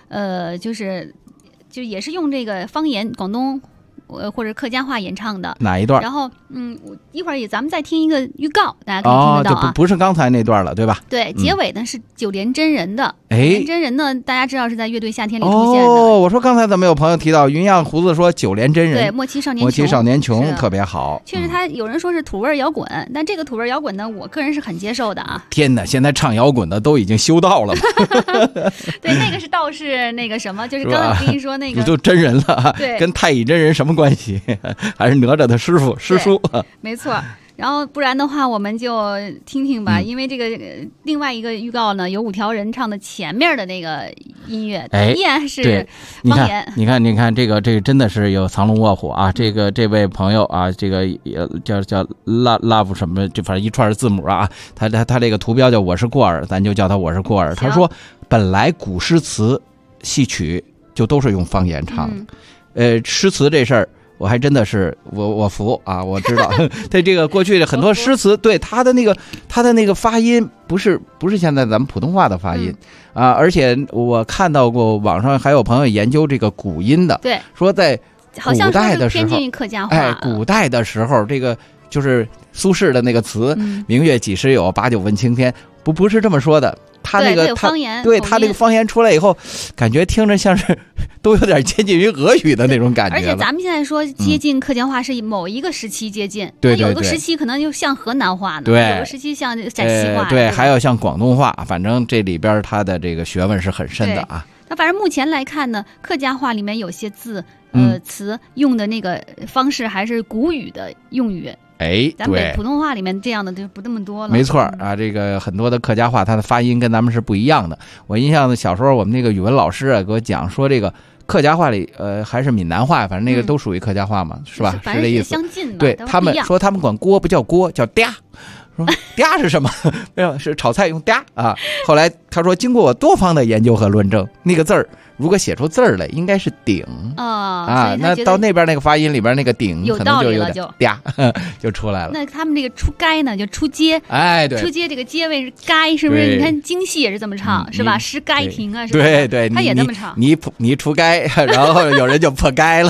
就也是用这个方言广东或者客家话演唱的。 哪一段？ 然后一会儿咱们再听一个预告，大家可以听得到啊。 就不是刚才那段了，对吧？ 对，结尾呢是九连真人的。 九连真人呢，大家知道是在乐队夏天里出现的。 我说刚才怎么有朋友提到云样胡子说九连真人？ 对，莫欺少年穷特别好。 确实，他有人说是土味摇滚，但这个土味摇滚呢，我个人是很接受的啊。 天哪，现在唱摇滚的都已经修道了嘛？ 对，那个是道士那个什么，就是刚才我跟你说那个就真人了， 对， 跟太乙真人什么关系？还是哪吒的师傅师叔？ 没错。然后不然的话，我们就听听吧，因为这个另外一个预告呢，有5条人唱的前面的那个音乐，依然是方言。 你看，这个真的是有藏龙卧虎啊！这位朋友啊，这个叫 love 什么，就反正一串字母啊。他这个图标叫我是过儿，咱就叫他我是过儿。他说，本来古诗词戏曲就都是用方言唱的，诗词这事儿。我还真的是我服啊！我知道，他这个过去的很多诗词，对他的那个发音不是现在咱们普通话的发音啊，而且我看到过网上还有朋友研究这个古音的， 对， 说在古代的时候， 偏近客家话， 古代的时候这个就是苏轼的那个词“明月几时有，把酒问青天”，不是这么说的。他那个他那个方言出来以后，感觉听着像是都有点接近于俄语的那种感觉。 而且咱们现在说接近客家话是某一个时期接近， 对， 有一个时期可能就像河南话呢， 对， 有个时期像陕西话， 对，还有像广东话，反正这里边它的这个学问是很深的啊。 那反正目前来看呢，客家话里面有些字词用的那个方式还是古语的用语。咱们普通话里面这样的就不那么多了。 没错啊，这个很多的客家话，它的发音跟咱们是不一样的。我印象的小时候，我们那个语文老师给我讲说，这个客家话里还是闽南话，反正那个都属于客家话嘛，是吧？ 是这意思。 相近嘛， 对，他们说他们管锅不叫锅，叫嗲。说嗲是什么？没有，是炒菜用嗲啊。后来他说，经过我多方的研究和论证，那个字儿如果写出字儿来，应该是顶啊。那到那边那个发音里边那个顶，可能就有点嗲就出来了。 那他们这个出街呢，就出街， 对， 出街这个街位是街，是不是？你看京戏也是这么唱，是吧？失街亭啊，是吧？ 对， 他也这么唱。 你出街，然后有人就破街了。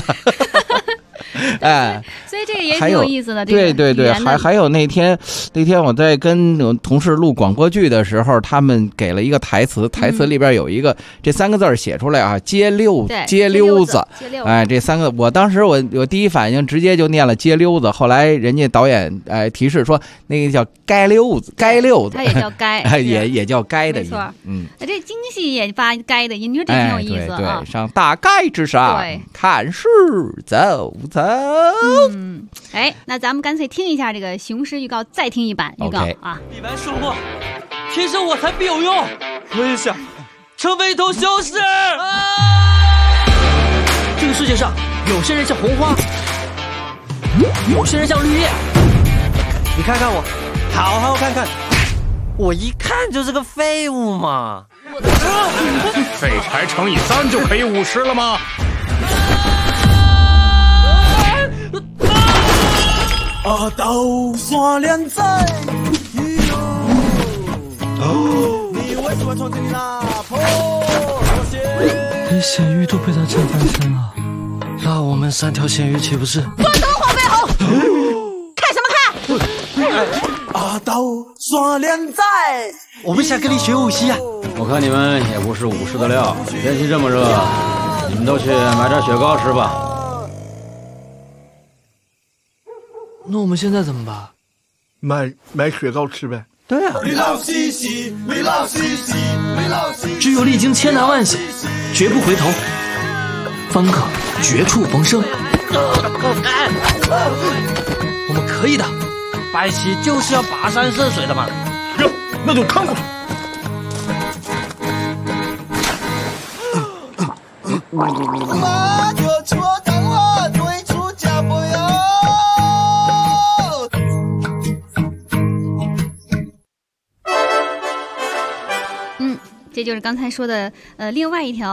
所以这个也挺有意思的。 对，还有那天我在跟同事录广播剧的时候，他们给了一个台词里边有一个这3个字写出来啊，街溜子。这3个，我当时我第一反应直接就念了街溜子，后来人家导演提示说那个叫街溜子，它也叫街， 也叫街的音。 没错，这京戏也发街的音，你说这挺有意思啊。 对，上大街之上看诗走。 那咱们干脆听一下这个雄狮预告，再听一版预告啊。 李白说过，天生我材必有用，我也想成为一头雄狮。这个世界上，有些人像红花，有些人像绿叶。你看看我，好好看看，我一看就是个废物嘛。 废柴乘以3就可以50了吗？ 刀刷脸在你为什么闯进那破连咸鱼都被他震翻身了，那我们3条咸鱼岂不是？ 关灯黄飞鸿，看什么看？ 刀刷脸在， 我们想跟你学武戏啊。 我看你们也不是武士的料，天气这么热，你们都去买点雪糕吃吧。 那我们现在怎么办？ 买雪糕吃呗。 对啊，只有历经千难万险，绝不回头，方可绝处逢生。我们可以的，白起就是要跋山涉水的嘛。 哟，那就看过去。 这就是刚才说的另外一条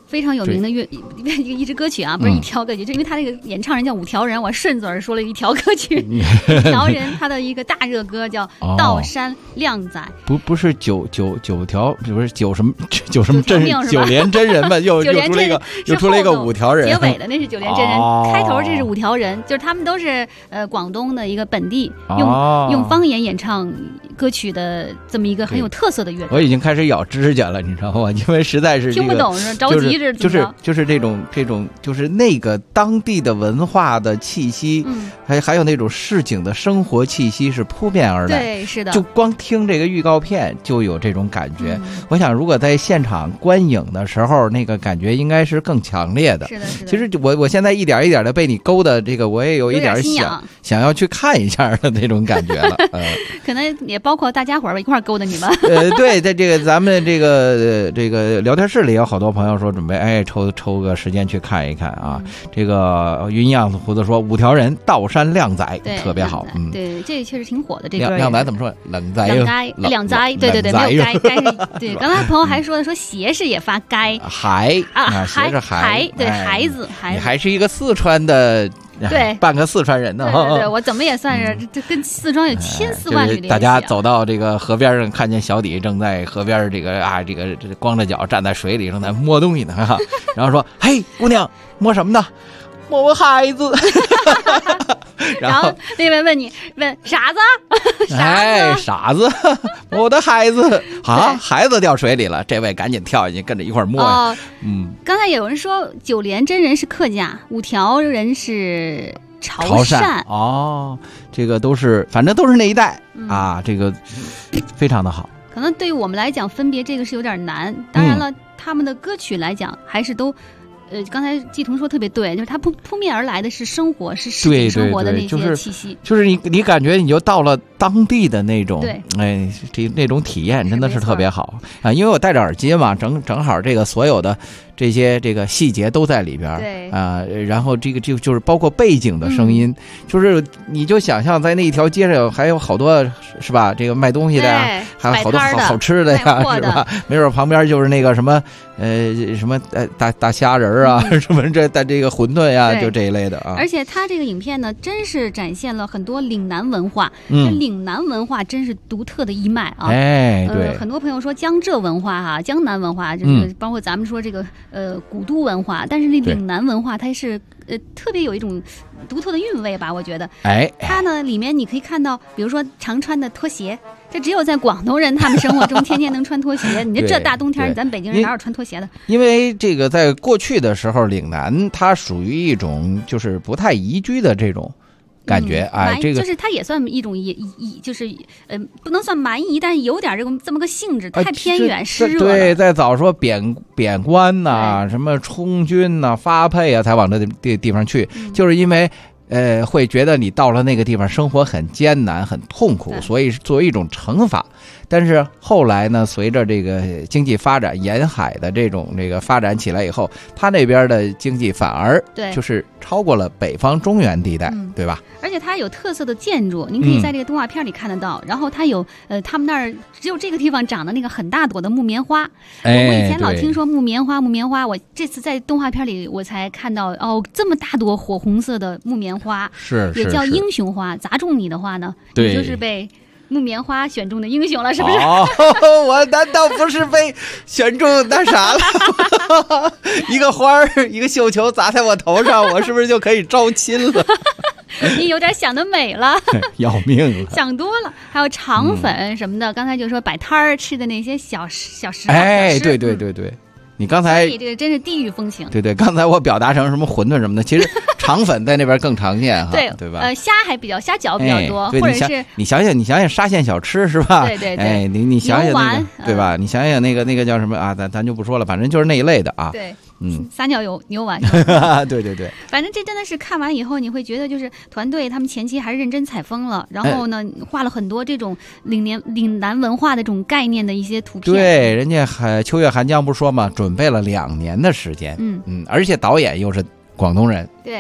非常有名的一支歌曲啊，不是一条歌曲，就因为他那个演唱人叫五条人，我顺嘴说了一条歌曲。五条人他的一个大热歌叫《道山靓仔》， 不是九条，不是九什么真九连真人吧？又出了一个五条人， 结尾的那是九连真人，开头这是五条人，就是他们都是广东的一个本地用方言演唱歌曲的这么一个很有特色的乐队。 我已经开始咬指甲了，你知道吗？因为实在是听不懂，着急就是这种就是那个当地的文化的气息，还有那种市井的生活气息是扑面而来。 对，是的。 就光听这个预告片就有这种感觉。我想，如果在现场观影的时候，那个感觉应该是更强烈的。 是的。 其实我现在一点一点的被你勾的这个，我也有一点想要去看一下的那种感觉了。 可能也包括大家伙儿一块勾的你们。 对，在这个咱们这个聊天室里有好多朋友说准备抽个时间去看一看啊。这个云样子胡子说五条人道山靓仔特别好。 对，这确实挺火的。这歌靓仔怎么说？靓仔， 对，没有该。对，刚才朋友还说鞋是也发该。 鞋是孩，对，孩子。 你还是一个四川的。 对， 半个四川人呢。 对，我怎么也算是这跟四川有千丝万缕联系。 大家走到这个河边上，看见小弟正在河边这个光着脚站在水里，正在摸东西呢。然后说：“嘿，姑娘，摸什么呢？摸我孩子。” 然后那位问傻子， 傻子，我的孩子啊，孩子掉水里了，这位赶紧跳进去跟着一块摸。 刚才有人说九连真人是客家，五条人是潮汕。 这个反正都是那一带啊，这个非常的好。 可能对于我们来讲，分别这个是有点难。当然了，他们的歌曲来讲，还是都。刚才季彤说特别对，就是他扑面而来的是生活，是市井生活的那些气息， 就是你感觉你就到了当地的那种，那种体验真的是特别好啊！因为我戴着耳机嘛，正好这个所有的这个细节都在里边， 对啊，然后这个就是包括背景的声音，就是你就想象在那一条街上还有好多是吧？这个卖东西的呀，还有好多好吃的呀，是吧？没准旁边就是那个什么大虾仁啊，什么这个馄饨呀，就这一类的啊。 而且他这个影片呢，真是展现了很多岭南文化，这岭南文化真是独特的一脉啊。 对， 很多朋友说江浙文化哈，江南文化就是包括咱们说这个古都文化，但是那岭南文化它是特别有一种独特的韵味吧，我觉得。它呢里面你可以看到，比如说常穿的拖鞋，这只有在广东人他们生活中天天能穿拖鞋。你这大冬天，咱北京人哪有穿拖鞋的？ 因为这个在过去的时候，岭南它属于一种就是不太宜居的这种感觉这个就是它也算一种就是不能算蛮夷，但是有点这么个性质，太偏远湿热了。 对，再早说贬官呐，什么充军呐、发配啊，才往这地方去，就是因为会觉得你到了那个地方生活很艰难、很痛苦，所以作为一种惩罚。但是后来呢，随着这个经济发展，沿海的这个发展起来以后，它那边的经济反而就是超过了北方中原地带，对吧？ 而且它有特色的建筑，您可以在这个动画片里看得到。然后它有他们那儿只有这个地方长的那个很大朵的木棉花。我以前老听说木棉花，我这次在动画片里我才看到这么大朵火红色的木棉花，也叫英雄花。砸中你的话呢，你就是被木棉花选中的英雄了，是不是？ 我难道不是被选中那啥了？一个花儿，一个绣球砸在我头上，我是不是就可以招亲了？ 你有点想得美了， 要命了， 想多了。还有肠粉什么的，刚才就说摆摊儿吃的那些小食。 对。你刚才这个真是地域风情。 对，刚才我表达成什么馄饨什么的，其实肠粉在那边更常见哈，对吧？ 虾饺比较多，或者是你想想沙县小吃是吧？ 对， 你想想那个对吧？你想想那个叫什么啊？咱就不说了，反正就是那一类的啊。 对。撒尿牛丸。 对。 反正这真的是看完以后，你会觉得就是团队他们前期还是认真采风了，然后呢，画了很多这种岭南文化的这种概念的一些图片。 对，人家秋月寒江不说嘛，准备了2年的时间。而且导演又是广东人。 对。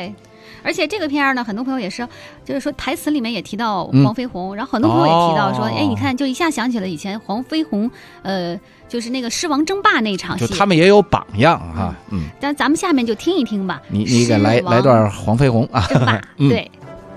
而且这个片儿呢，很多朋友也是，就是说台词里面也提到黄飞鸿，然后很多朋友也提到说，哎，你看，就一下想起了以前黄飞鸿，就是那个狮王争霸那场戏， 就他们也有榜样哈。 但咱们下面就听一听吧。 你给来段黄飞鸿啊， 争霸，对。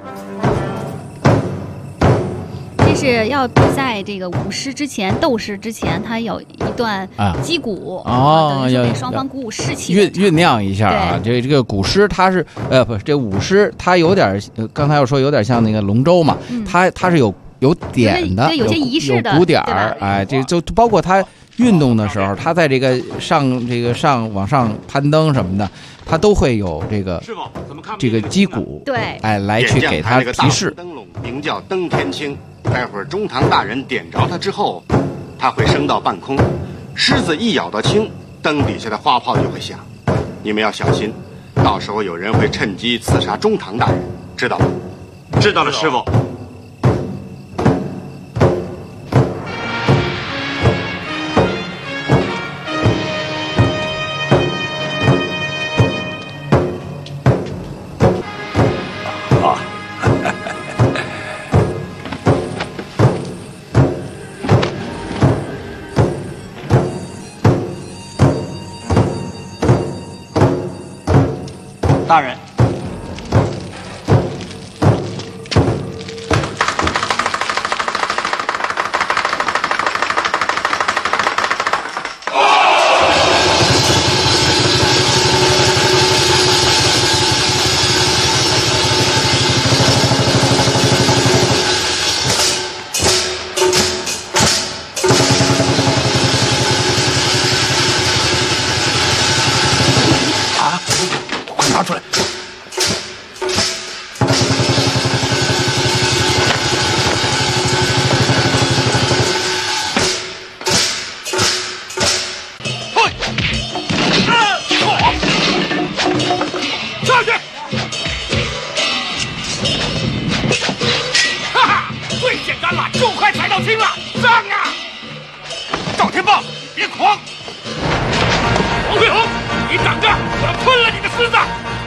这是要比赛这个舞狮之前、斗狮之前，它有一段击鼓等于说给双方鼓舞士气， 酝酿一下啊。这个鼓狮它是不是这舞狮它有点刚才我说有点像那个龙舟嘛，它是有点的， 有些仪式的有鼓点儿，哎，这就包括它运动的时候，它在这个往上攀登什么的，它都会有这个击鼓， 对， 哎，来去给它提示。 灯笼名叫登天青。待会儿中堂大人点着它之后，它会升到半空，狮子一咬到青，灯底下的花炮就会响。你们要小心，到时候有人会趁机刺杀中堂大人，知道吗？ 知道了，师傅。 大人， 快拿出来！ 上去！哈哈，最简单了，就快踩到青了，上啊！赵天霸，别狂！黄飞鸿，你等着，我要吞了你的狮子！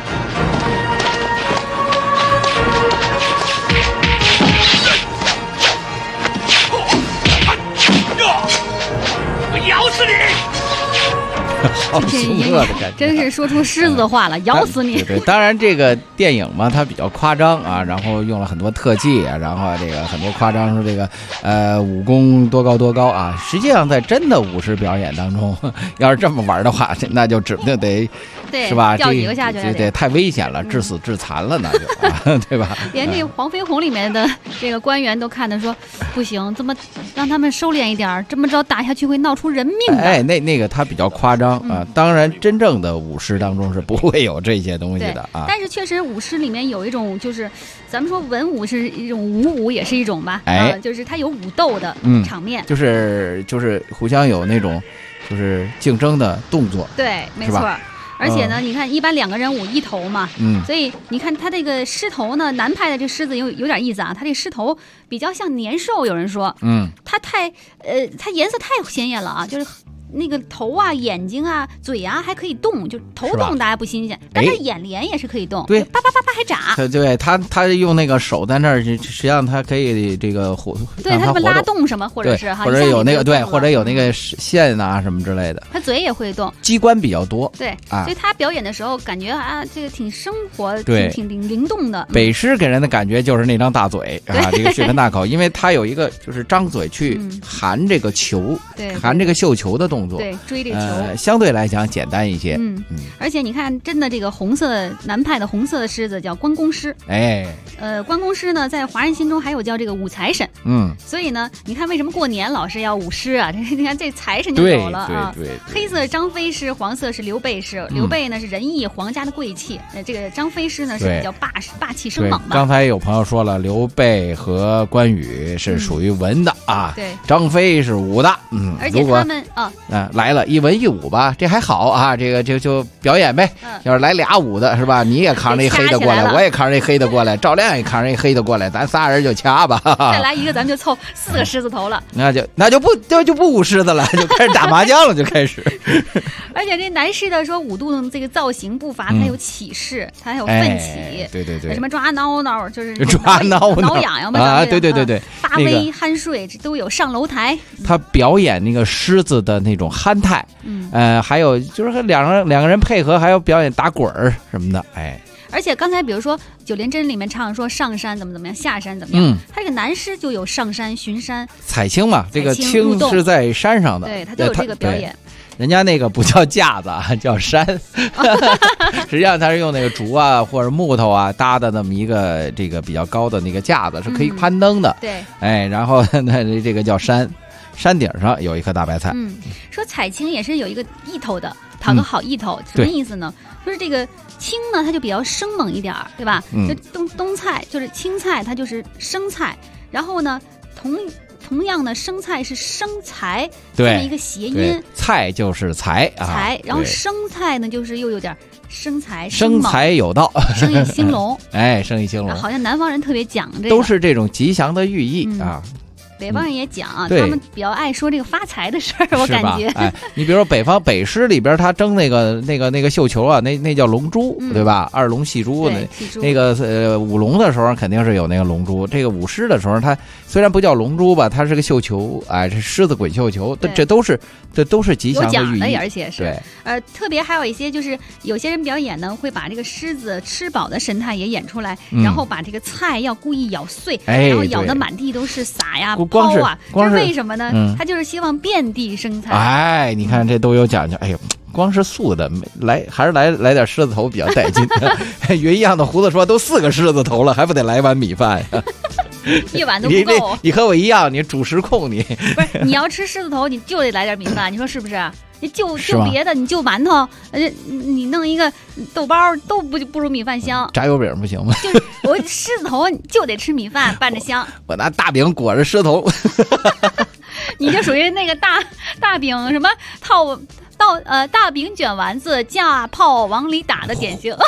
我咬死你！ 好凶恶的感觉， 真是说出狮子的话了，咬死你！ 对，当然这个电影嘛，它比较夸张啊，然后用了很多特技啊，然后这个很多夸张说这个武功多高啊，实际上在真的武士表演当中，要是这么玩的话，那就指不定得。 对， 是吧？ 掉几个下去， 对，太危险了，致死致残了，那就，对吧？ 连这个黄飞鸿里面的这个官员都看的说，不行，这么让他们收敛一点，这么着打下去会闹出人命的。 哎，那个他比较夸张啊。当然，真正的舞狮当中是不会有这些东西的啊。 但是确实，舞狮里面有一种，就是咱们说文武是一种，武武也是一种吧？就是它有武斗的场面， 就是互相有那种就是竞争的动作。 对，没错。而且呢，你看，一般两个人舞一头嘛，所以你看他这个狮头呢，南派的这狮子有点意思啊，他这狮头比较像年兽，有人说，它它颜色太鲜艳了啊，就是那个头啊、眼睛啊、嘴啊还可以动，就头动大家不新鲜，但它眼帘也是可以动， 对， 叭叭叭叭还眨。 对，他用那个手在那儿，实际上他可以这个对他们拉动什么，或者是或者有那个对，或者有那个线啊什么之类的。 他嘴也会动， 机关比较多。 对，所以他表演的时候感觉啊，这个挺生活，挺灵动的。 北狮给人的感觉就是那张大嘴啊，这个血盆大口，因为他有一个就是张嘴去含这个球，含这个绣球的动作。 对，追这个球， 相对来讲简单一些。 而且你看，真的这个红色南派的红色的狮子叫关公狮。关公狮呢，在华人心中还有叫这个武财神。所以呢，你看为什么过年老是要舞狮啊？你看这财神就有了啊。黑色张飞狮，黄色是刘备狮。刘备呢是仁义皇家的贵气，这个张飞狮呢是比较霸气生猛的。 刚才有朋友说了，刘备和关羽是属于文的啊， 对， 张飞是武的。 而且他们来了一文一武吧，这还好啊，这个就表演呗。要是来俩武的是吧？你也扛着一黑的过来，我也扛着一黑的过来，赵亮也扛着一黑的过来，咱仨人就掐吧。 再来一个，咱们就凑4个狮子头了。 那就不舞狮子了，就开始打麻将了，就开始。 而且这男士的说舞动这个造型步伐，它有起势，它还有奋起。 对， 什么抓挠挠，就是抓挠痒痒嘛啊，对， 发威酣睡，这都有上楼台。 他表演那个狮子的那种憨态，还有就是和两个人配合，还有表演打滚儿什么的， 而且刚才比如说《九连真》里面唱说上山怎么样，下山怎么样，他这个男狮就有上山巡山， 采青嘛，这个青是在山上的， 对，他就有这个表演。 人家那个不叫架子啊，叫山，实际上它是用那个竹啊或者木头啊搭的那么一个这个比较高的那个架子，是可以攀登的。 对， 然后那这个叫山，山顶上有一颗大白菜。 说采青也是有一个意头的，讨个好意头，什么意思呢？就是这个青呢，它就比较生猛一点，对吧？就冬菜就是青菜，它就是生菜，然后呢，同样的生菜是生财，这么一个谐音， 菜就是财啊， 财，然后生菜呢就是又有点生财， 生财有道， 生意兴隆， 生意兴隆， 好像南方人特别讲这个， 都是这种吉祥的寓意啊。 北方人也讲他们比较爱说这个发财的事儿，我感觉。 你比如说北狮里边，他争那个绣球啊，那叫龙珠，对吧？二龙戏珠，那个舞龙的时候肯定是有那个龙珠。这个舞狮的时候，它虽然不叫龙珠吧，它是个绣球，这狮子滚绣球，这都是吉祥的寓意， 而且是特别还有一些就是有些人表演呢，会把这个狮子吃饱的神态也演出来，然后把这个菜要故意咬碎，然后咬得满地都是撒呀。 光是为什么呢？他就是希望遍地生财。你看这都有讲究。光是素的还是来点狮子头比较带劲。云一样的胡子说，都4个狮子头了，还不得来碗米饭呀？ 一碗都不够。 你和我一样，你主食控你。 不是，你要吃狮子头，你就得来点米饭，你说是不是？你就别的，你就馒头，你弄一个豆包都不如米饭香。 炸油饼不行吗？ 就是我狮子头就得吃米饭拌着香。 我拿大饼裹着狮头。 你就属于那个大饼什么大饼卷丸子架炮往里打的典型。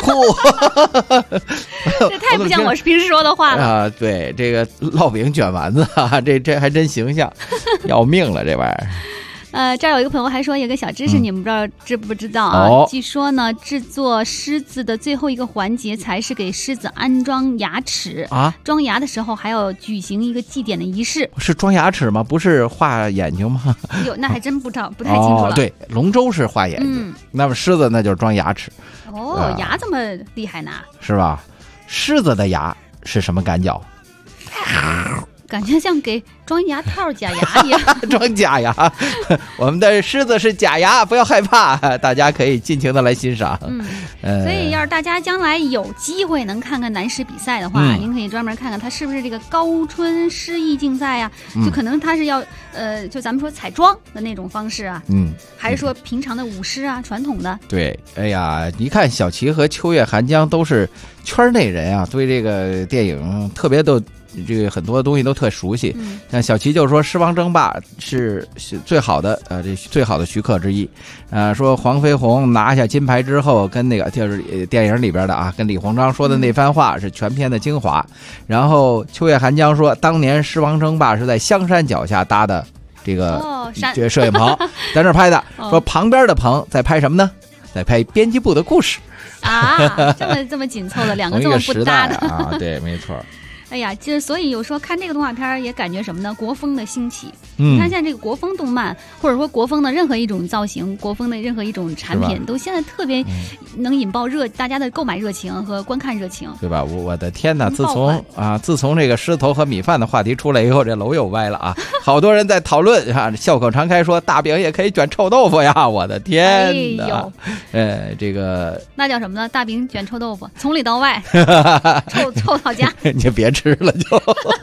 这太不像我平时说的话了啊！对，这个烙饼卷丸子啊，这还真形象，要命了这玩意儿。 这儿有一个朋友还说有个小知识，你们知不知道啊？据说呢，制作狮子的最后一个环节才是给狮子安装牙齿啊。装牙的时候还要举行一个祭典的仪式。是装牙齿吗？不是画眼睛吗？ 那还真不太清楚了。 对，龙舟是画眼睛，那么狮子那就是装牙齿。 牙这么厉害呢？ 是吧？狮子的牙是什么感觉？ 感觉像给装牙套假牙一样。 装假牙，我们的狮子是假牙，不要害怕，大家可以尽情的来欣赏。 所以要是大家将来有机会能看看男狮比赛的话，您可以专门看看他是不是这个高春狮艺竞赛呀？就可能他是要就咱们说彩妆的那种方式啊，还是说平常的舞狮啊，传统的。 对，你看小齐和秋月寒江都是圈内人啊，对这个电影特别都。这个很多东西都特熟悉，像小齐就说《狮王争霸》是最好的这最好的徐克之一，说黄飞鸿拿下金牌之后，跟那个就是电影里边的啊，跟李鸿章说的那番话是全片的精华。然后秋月寒江说，当年《狮王争霸》是在香山脚下搭的这个摄影棚，在那儿拍的。说旁边的棚在拍什么呢？在拍编辑部的故事啊，这么紧凑的两个这么不搭的啊，对，没错。 哎呀，就是所以有时候看这个动画片也感觉什么呢？国风的兴起。你看现在这个国风动漫，或者说国风的任何一种造型，国风的任何一种产品，都现在特别能引爆大家的购买热情和观看热情， 对吧？我的天哪！自从这个狮头和米饭的话题出来以后，这楼又歪了啊！好多人在讨论啊，笑口常开说大饼也可以卷臭豆腐呀！我的天哪！这个那叫什么呢？大饼卷臭豆腐，从里到外，臭到家。 你别吃了就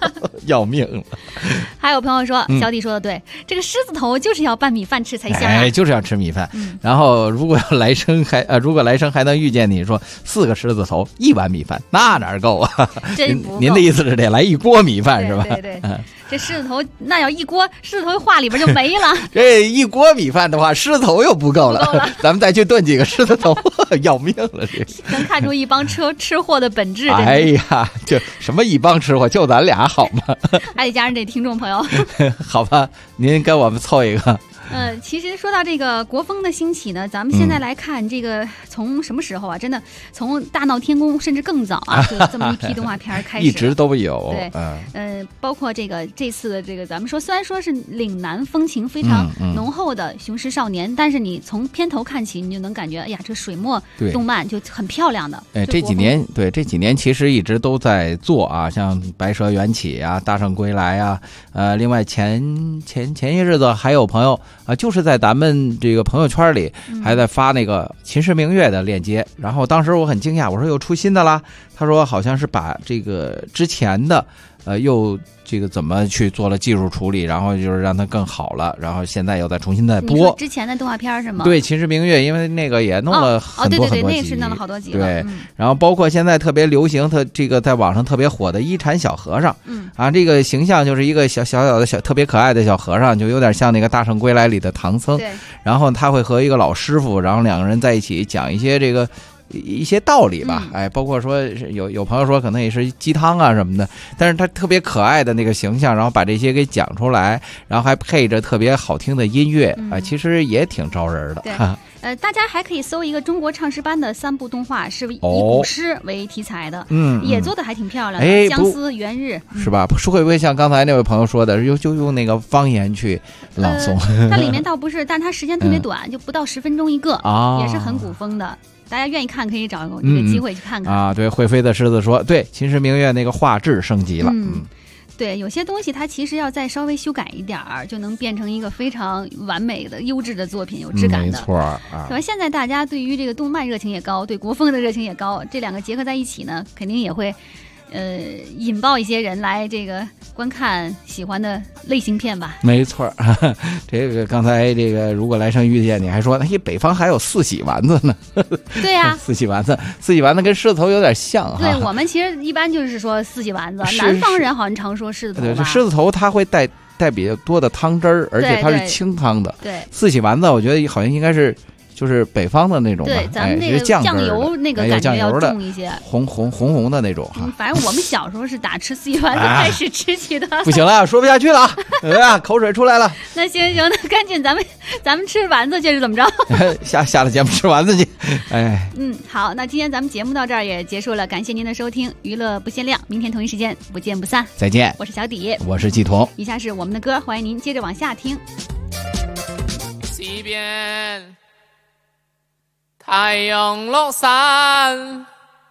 要命了。 还有朋友说，小弟说的对，这个狮子头就是要拌米饭吃才香啊， 就是要吃米饭。然后如果来生还能遇见你说4个狮子头1碗米饭，那哪够啊？ 真不够。 您的意思是得来1锅米饭是吧？ 对。这狮子头那要1锅，狮子头话里边就没了。 这1锅米饭的话，狮子头又不够了。咱们再去炖几个狮子头，要命了！这能看出一帮吃货的本质。 哎呀，就什么一帮吃货，就咱俩好吗？ 还得加上这听众朋友。 好吧，您跟我们凑一个。 其实说到这个国风的兴起呢，咱们现在来看这个从什么时候啊？真的从大闹天宫甚至更早啊，就这么一批动画片开始， 一直都有。 对，包括这次的这个，咱们说虽然说是岭南风情非常浓厚的《雄狮少年》，但是你从片头看起，你就能感觉，哎呀，这水墨动漫就很漂亮的。 这几年其实一直都在做啊，像《白蛇缘起》啊，《大圣归来》啊，另外前些日子还有朋友啊，就是在咱们这个朋友圈里还在发那个《秦时明月》的链接，然后当时我很惊讶，我说又出新的啦。他说好像是把这个之前的又这个怎么去做了技术处理，然后就是让它更好了，然后现在又再重新再播。 你说之前的动画片是吗？ 对，《秦时明月》，因为那个也弄了很多很多集， 那个是弄了好多集了。 对，然后包括现在特别流行，它这个在网上特别火的一禅小和尚，这个形象就是一个小的特别可爱的小和尚，就有点像那个《大圣归来》里的唐僧。 对， 然后他会和一个老师傅，然后2个人在一起讲一些这个一些道理吧，包括说有朋友说可能也是鸡汤啊什么的，但是他特别可爱的那个形象，然后把这些给讲出来，然后还配着特别好听的音乐其实也挺招人的。 对，大家还可以搜一个中国唱诗班的3部动画，是以古诗为题材的，也做的还挺漂亮的，相思元日是吧？会不会像刚才那位朋友说的，就用那个方言去朗诵？ 它里面倒不是，但它时间特别短，就不到10分钟一个，也是很古风的。大家愿意看可以找一个机会去看看对，会飞的狮子说，对，《秦时明月》那个画质升级了。 对，有些东西它其实要再稍微修改一点儿，就能变成一个非常完美的优质的作品，有质感的。 没错对吧？现在大家对于这个动漫热情也高，对国风的热情也高，这2个结合在一起呢，肯定也会引爆一些人来这个观看喜欢的类型片吧。 没错，这个刚才这个如果来生遇见你还说，北方还有4喜丸子呢。 对呀 ，4喜丸子跟狮子头有点像哈。 对，我们其实一般就是说4喜丸子，南方人好像常说狮子头吧。 对，狮子头它会带比较多的汤汁儿，而且它是清汤的。 对 ，4喜丸子我觉得好像应该是。就是北方的那种吧， 对，咱们那个酱油那个感觉要重一些， 红的那种哈。 反正我们小时候是打吃4喜丸子开始吃起的。 不行了，说不下去了，口水出来了。 那行，那赶紧咱们吃丸子去是怎么着？ 下了节目吃丸子去。 好，那今天咱们节目到这儿也结束了，感谢您的收听，娱乐不限量，明天同一时间不见不散。 再见， 我是小底， 我是季彤。 以下是我们的歌，欢迎您接着往下听。 西边太阳落山，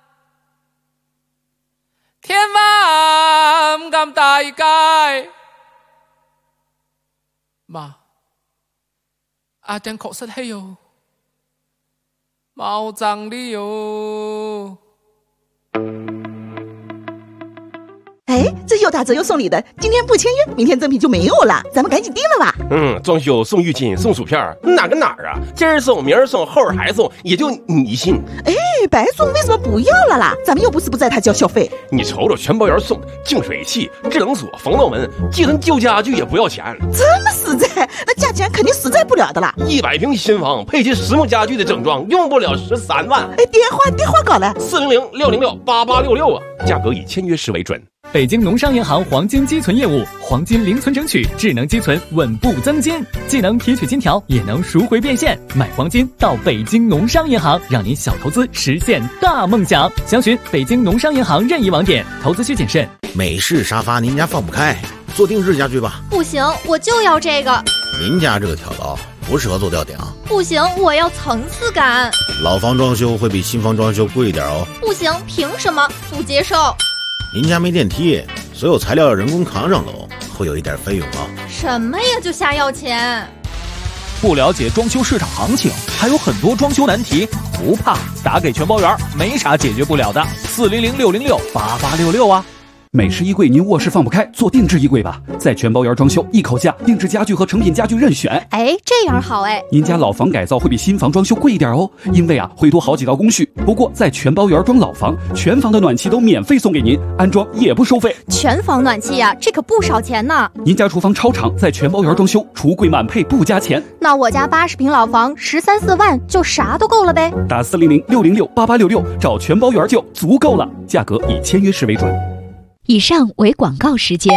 天晚咁大街，媽，阿正確實係有冇爭理由。 哎，这又打折又送礼的，今天不签约，明天赠品就没有了，咱们赶紧订了吧。 装修送浴巾送薯片，哪个哪儿啊？今儿送明儿送后儿还送，也就你信。 哎，白送为什么不要了啦？咱们又不是不在他交小费。 你瞅瞅全包员送的净水器、智能锁、防盗门，寄存旧家具也不要钱。 这么实在，那价钱肯定实在不了的啦。 100平新房配齐实木家具的整装，用不了13万。 哎，电话搞了 400-606-8866啊，价格以签约时为准。 北京农商银行黄金积存业务，黄金零存整取，智能积存，稳步增金，既能提取金条，也能赎回变现。买黄金到北京农商银行，让您小投资实现大梦想。详询北京农商银行任意网点，投资需谨慎。 美式沙发您家放不开，做定制家具吧。 不行，我就要这个。 您家这个挑高不适合做吊顶。 不行，我要层次感。 老房装修会比新房装修贵一点哦。 不行，凭什么？不接受。 您家没电梯，所有材料要人工扛上楼，会有一点费用啊。 什么呀，就瞎要钱？ 不了解装修市场行情，还有很多装修难题，不怕，打给全包员，没啥解决不了的。400-606-8866啊。 美式衣柜您卧室放不开，做定制衣柜吧，在全包园装修，一口价，定制家具和成品家具任选。 哎，这样好哎。 您家老房改造会比新房装修贵一点哦，因为会多好几道工序。不过在全包园装老房，全房的暖气都免费送给您，安装也不收费。 全房暖气呀，这可不少钱呢。 您家厨房超长，在全包园装修，橱柜满配不加钱。 那我家80平老房13、14万就啥都够了呗。 打400-606-8866找全包园就足够了，价格以签约时为准。 以上为广告时间。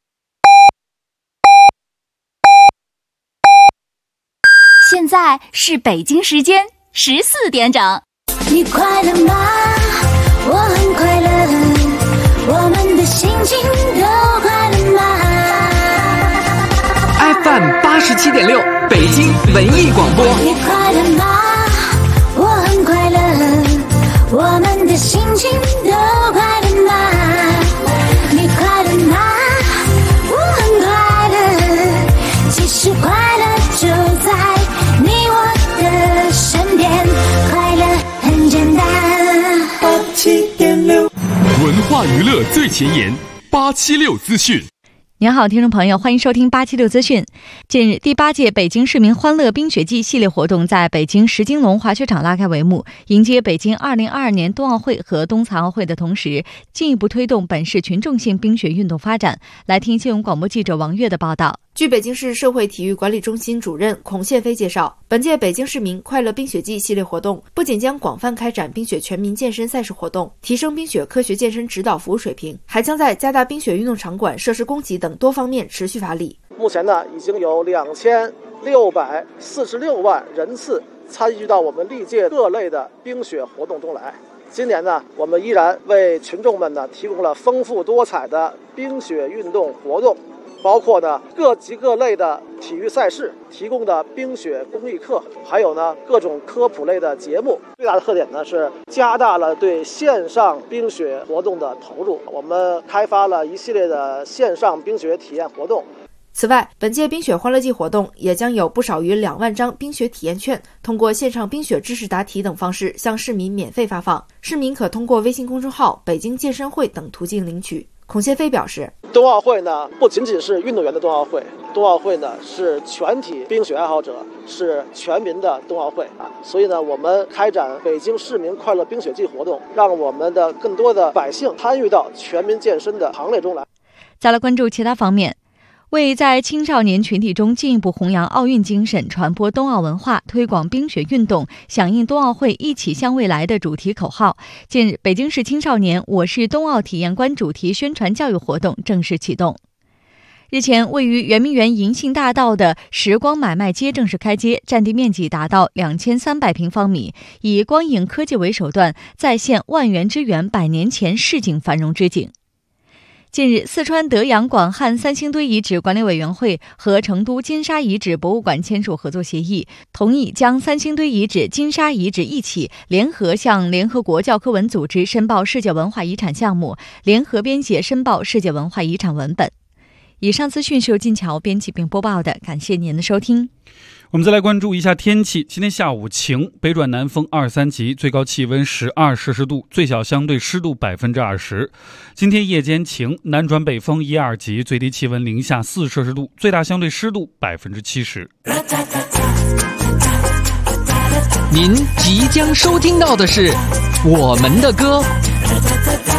现在是北京时间14点整。 你快乐吗？我很快乐，我们的心情都快乐吗？ FM 87.6，北京文艺广播。 你快乐吗？我很快乐，我们的心情都快乐吗？你快乐吗？我很快乐，其实快乐就在你我的身边，快乐很简单。87.6， 文化娱乐最前沿，876资讯。 您好，听众朋友，欢迎收听876资讯。近日，第8届北京市民欢乐冰雪季系列活动在北京石金龙滑雪场拉开帷幕，迎接北京2022年冬奥会和冬残奥会的同时，进一步推动本市群众性冰雪运动发展。来听新闻广播记者王悦的报道。 据北京市社会体育管理中心主任孔宪飞介绍，本届北京市民快乐冰雪季系列活动不仅将广泛开展冰雪全民健身赛事活动，提升冰雪科学健身指导服务水平，还将在加大冰雪运动场馆设施供给等多方面持续发力。 目前呢，已经有2646万人次参与到我们历届各类的冰雪活动中来。今年呢，我们依然为群众们呢提供了丰富多彩的冰雪运动活动，包括呢各级各类的体育赛事提供的冰雪公益课，还有呢各种科普类的节目。最大的特点呢是加大了对线上冰雪活动的投入，我们开发了一系列的线上冰雪体验活动。 此外，本届冰雪欢乐季活动也将有不少于2万张冰雪体验券，通过线上冰雪知识答题等方式向市民免费发放，市民可通过微信公众号、北京健身会等途径领取。孔宪飞表示， 冬奥会呢不仅仅是运动员的冬奥会，冬奥会呢是全体冰雪爱好者，是全民的冬奥会啊。所以呢，我们开展北京市民快乐冰雪季活动，让我们的更多的百姓参与到全民健身的行列中来。 再来关注其他方面。为在青少年群体中进一步弘扬奥运精神，传播冬奥文化，推广冰雪运动，响应冬奥会一起向未来的主题口号，近日北京市青少年我是冬奥体验官主题宣传教育活动正式启动。日前，位于圆明园银杏大道的时光买卖街正式开街，占地面积达到2300平方米，以光影科技为手段，再现万园之园100年前市井繁荣之景。近日，四川德阳广汉三星堆遗址管理委员会和成都金沙遗址博物馆签署合作协议，同意将三星堆遗址、金沙遗址一起联合向联合国教科文组织申报世界文化遗产项目，联合编写申报世界文化遗产文本。以上资讯是由金桥编辑并播报的，感谢您的收听。 我们再来关注一下天气。今天下午晴，北转南风2、3级，最高气温12摄氏度，最小相对湿度20%。今天夜间晴，南转北风1、2级，最低气温零下4摄氏度，最大相对湿度70%。 您即将收听到的是我们的歌。